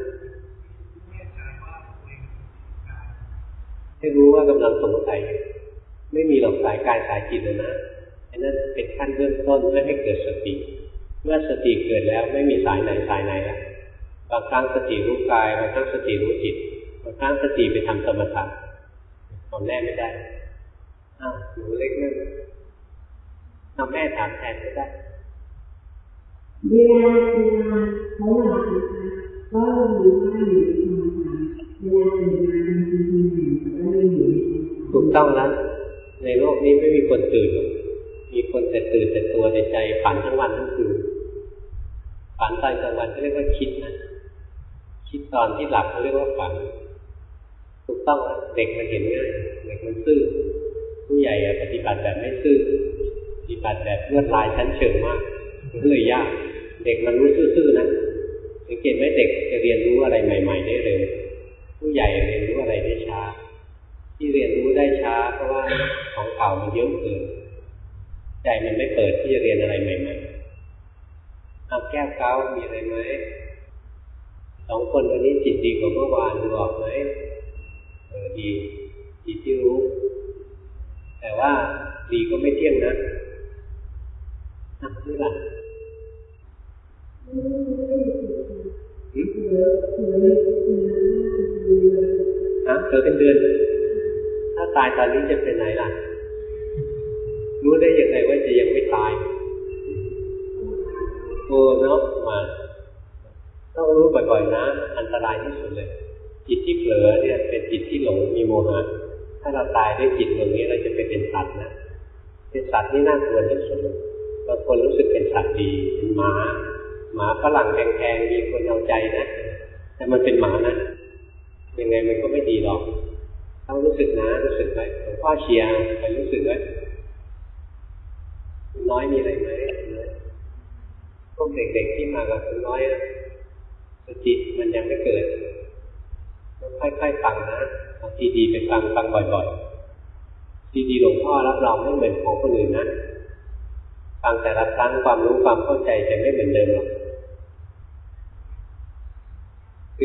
ให้รู้ว่ากำลังสงสัยไม่มีหลอกสายกายสายจิตเลยนะอันนั้นเป็นขั้นเริ่มต้นเพื่อให้เกิดสติเมื่อสติเกิดแล้วไม่มีสายไหนสายไหนแล้วบางครั้งสติรู้กายบางครั้งสติรู้จิตบางครั้งสติไปทำสมถะเอาแน่ไม่ได้อ้าวหนูเล็กนั่นเอาแม่ถามแทนก็ได้เวลาเวลาเขาหลับนะคะก็รู้ว่าอยู่ในความฝันเวลาตื่นมาบางทีทีหนึ่งก็ไม่อยู่ในถูกต้องแล้วในโลกนี้ไม่มีคนตื่นมีคนแต่ตื่นแต่ตัวในใจฝันทั้งวันทั้งคืนฝันตอนกลางวันเขาเรียกว่าคิดนะคิดตอนที่หลับเขาเรียกว่าฝันถูกต้องเด็กมันเห็นง่ายเด็กมันซื่อผู้ใหญ่ปฏิบัติแบบไม่ซื่อปฏิบัติแบบลวดลายชั้นเชิงมากมันเลยยากเด็กมันรู้ซื่อๆนะสังเกตไหมเด็กจะเรียนรู้อะไรใหม่ๆได้เร็วผู้ใหญ่เรียนรู้อะไรได้ช้าที่เรียนรู้ได้ช้าเพราะว่าของเก่ามันเยอะเกินใจมันไม่เปิดที่จะเรียนอะไรใหม่ๆเอาแก้วเก้ามีอะไรไหมสองคนวันนี้จิตดีกว่าเมื่อวานดูออกไหมเออดีจิตที่รู้แต่ว่าดีก็ไม่เที่ยงนะนักนี่ล่ะฮะเธอเป็นเดือนถ้าตายตอนนี้จะเป็นไหนล่ะรู้ได้ยังไงว่าจะยังไม่ตายโอ้เนาะมาต้องรู้บ่อยๆนะอันตรายที่สุดเลยจิตที่เผลอเนี่ยเป็นจิตที่หลงมีโมหะถ้าเราตายด้วยจิตตรงนี้เราจะไปเป็นสัตว์นะเป็นสัตว์ที่น่ากลัวที่สุดบางคนรู้สึกเป็นสัตว์ดีเป็นหมาหมาฝรั่งแพงๆมีคนเอาใจนะแต่มันเป็นหมานะยังไงมันก็ไม่ดีหรอกต้องรู้สึกนะรู้สึกไว้หลวงพ่อเชียร์ไปรู้สึกไว้น้อยมีอะไรไหมพวกเด็กๆที่มากับคุณน้อยนะสติมันยังไม่เกิดต้องค่อยๆฟังนะเอาซีดีไปฟังฟังบ่อยๆซีดีหลวงพ่อรับรองไม่เหมือนของคนอื่นนะฟังแต่ละครั้งความรู้ความเข้าใจจะไม่เหมือนเดิมหรอก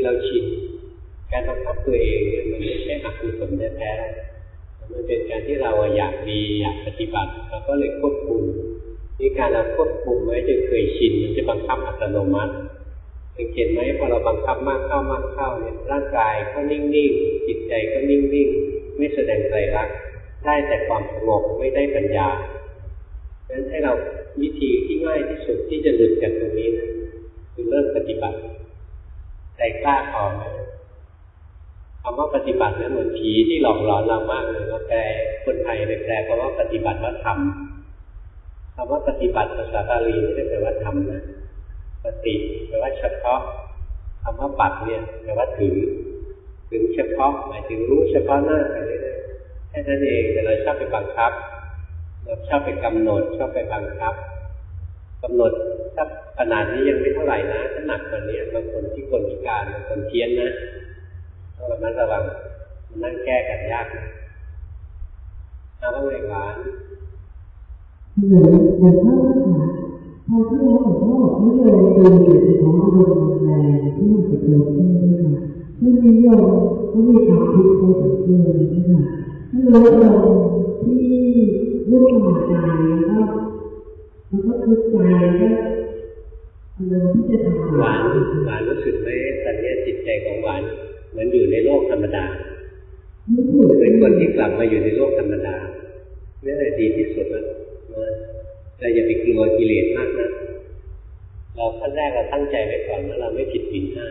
คือเราชินการบังคับตัวเองเนี่ยมันไม่ใช่อกุศลแท้ๆมันเป็นการที่เราอยากดีอยากปฏิบัติเราก็เลยควบคุมนี่การเราควบคุมไว้จนเคยชินมันจะบังคับอัตโนมัติสังเกตไหมพอเราบังคับมากเข้ามากเข้าเนี่ยร่างกายก็นิ่งๆจิตใจก็นิ่งๆไม่แสดงไตรลักษณ์ได้แต่ความสงบไม่ได้ปัญญาเพราะฉะนั้นให้เราวิธีที่ง่ายที่สุดที่จะหลุดจากตรงนี้นะคือเริ่มปฏิบัติใจกล้าพอไหมคำว่าปฏิบัติเนี่ยเหมือนผีที่หลอกหลอนเรามากเลยว่าแปลคนไทยไปแปลคำว่าปฏิบัติว่าทำคำว่าปฏิบัติภาษาบาลีไม่ได้แปลว่าทำนะปฏิแปลว่าเฉพาะคำว่าปัดเนี่ยแปลว่าถึงถึงเฉพาะหมายถึงรู้เฉพาะหน้าไปเรื่อยๆแค่นั้นเองแต่เราชอบไปบังคับเราชอบไปกำหนดชอบไปบังคับกำหนดถ้าขนาดนี้ยังไม่เท่าไหร่นะถ้าหนักกว่านี้บางคนที่คนพิการบางคนเพี้ยนนะต้องระมัดระวังมันนั่งแก้กันยากนะเอาว่าไงหวานเหมือนเหมือนพ่อค่ะพอที่แล้วผมก็บอกไม่เลยเป็นเกี่ยวกับของอารมณ์แรงที่มันจะเกิดขึ้นค่ะเมื่อนิยมก็มีความคิดพอสมควรนะคะถ้ารู้อารมณ์ที่วุ่นวายใจแล้วก็แล้วก็ทุกข์ใจก็อารมณ์ที่จะทำหวานหวานรู้สึกไหมตอนนี้จิตใจของหวานเหมือนอยู่ในโลกธรรมดาเป็นคนที่กลับมาอยู่ในโลกธรรมดานี่แหละดีที่สุดแล้วเราอย่าไปกลัวกิเลสมากนะเราขั้นแรกเราตั้งใจไว้ก่อนว่าเราไม่ผิดศีลห้า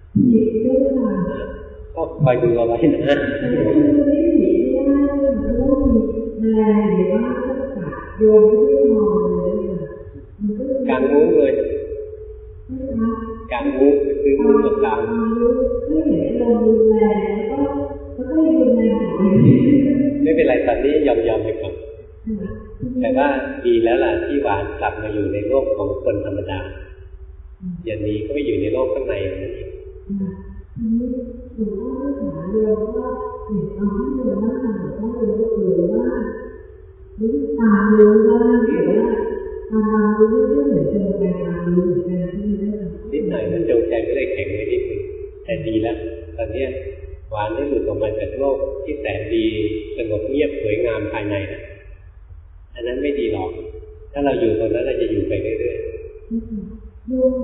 ก็คอยดูเอาไว้นะการรู้เลยการรู้คือรู้กับการไม่เป็นไรตอนนี้ยอมๆไปก่อนแต่ว่าดีแล้วล่ะที่หวานกลับมาอยู่ในโลกของคนธรรมดาอย่างนี้ก็ไปอยู่ในโลกข้างในนั่นเองตามรู้บ้างหรือว่าตามรู้เรื่องเหมือนจงใจตามรู้เหมือนกันที่ไม่ได้นิดหน่อยมันจงใจไม่ได้แข็งไว้นิดนึงแต่ดีแล้วตอนนี้หวานได้หลุดออกมาจากโลกที่แสนดีสงบเงียบสวยงามภายในนะอันนั้นไม่ดีหรอกถ้าเราอยู่ตรงนั้นเราจะอยู่ไปเรื่อยๆ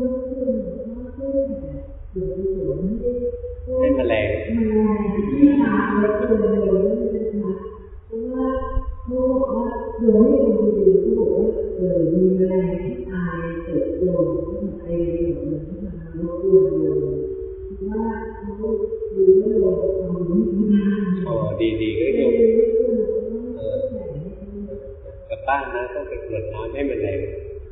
ให้แมลงที่ตาเราเกิดเลยนะคะเพราะว่าเขาบอกว่าโดยที่คนดูเขาบอกว่าเออมีแมลงที่ตายเกิดโดนที่ทำเองเหมือนที่ทำเราเกิดเลยคือว่าเขาดูไม่ลงทำไม่ได้อ๋อดีๆก็โยมกลับบ้านนะต้องไปกรวดน้ำให้มันแรง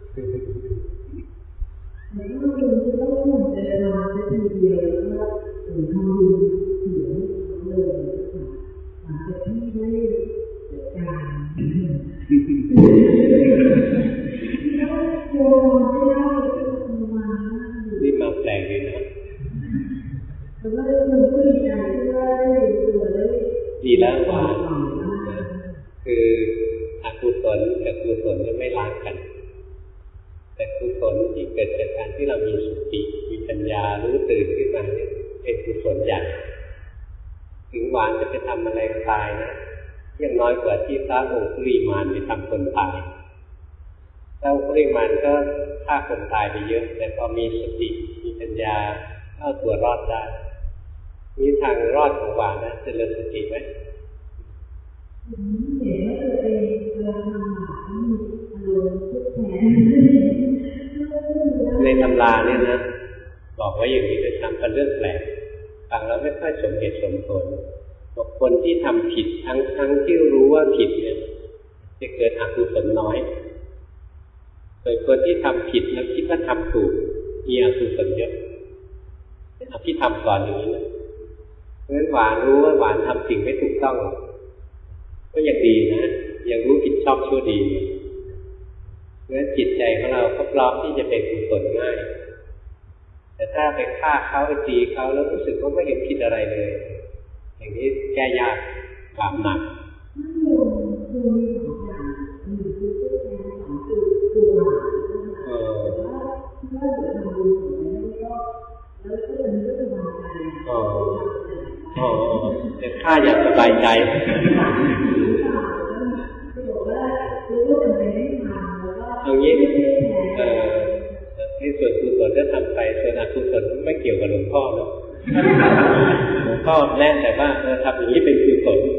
แล้วก็คือต้องเหมือนเดินมาทีเดียวแล้วก็ถึงทำดีเสียเลยค่ะหลังจากที่ได้จัดการแล้วโยมไม่ได้มานี่มาแปลกดีนะแต่ว่าเราก็ดีใจที่ว่าได้ตัวได้ดีแล้วว่าคืออกุศลกับกุศลเนี่ยไม่ล้างกันแต่กุศลที่เกิดจากการที่เรามีสติมีปัญญารู้ตื่นขึ้นมาเนี่ยเป็นกุศลใหญ่ถึงหวานจะไปทำอะไรตายนะยังน้อยกว่าที่พระองคุลิมานไปทำคนตายพระองคุลิมานก็ฆ่าคนตายไปเยอะแต่พอมีสติมีปัญญาเอาตัวรอดได้นี่ทางรอดของหวานนะเจริญสติไหมเห็นว่าตัวเองเราทำหมาที่มีอารมณ์ทุกข์แท้ในตำราเนี่ยนะบอกไว้อย่างนี้เลยทำเป็นเรื่องแปลกฟังแล้วไม่ค่อยสมเหตุสมผลบอกคนที่ทำผิดทั้งทั้งที่รู้ว่าผิดเนี่ยจะเกิดอกุศลน้อยส่วนคนที่ทำผิดแล้วคิดว่าทำถูกมีอกุศลเยอะเอาพี่ทำก่อนอย่างนี้นะเพราะฉะนั้นหวานรู้ว่าหวานทำสิ่งไม่ถูกต้องก็ยังดีนะยังรู้ผิดชอบชั่วดีเพราะฉะนั้นจิตใจของเราก็พร้อมที่จะเป็นกุศลง่ายแต่ถ้าไปฆ่าเขาไปตีเขาแล้วรู้สึกว่าไม่เห็นผิดอะไรเลยอย่างนี้แก้ยากบาปหนักเอออ๋ออ๋อจะฆ่าอย่างสบายใจเอางี้เออที่ส่วนกุศลจะทำไปส่วนอกุศลไม่เกี่ยวกับหลวงพ่อแล้วหลวงพ่อแน่แต่ว่าเออทำอย่างนี้เป็นกุศล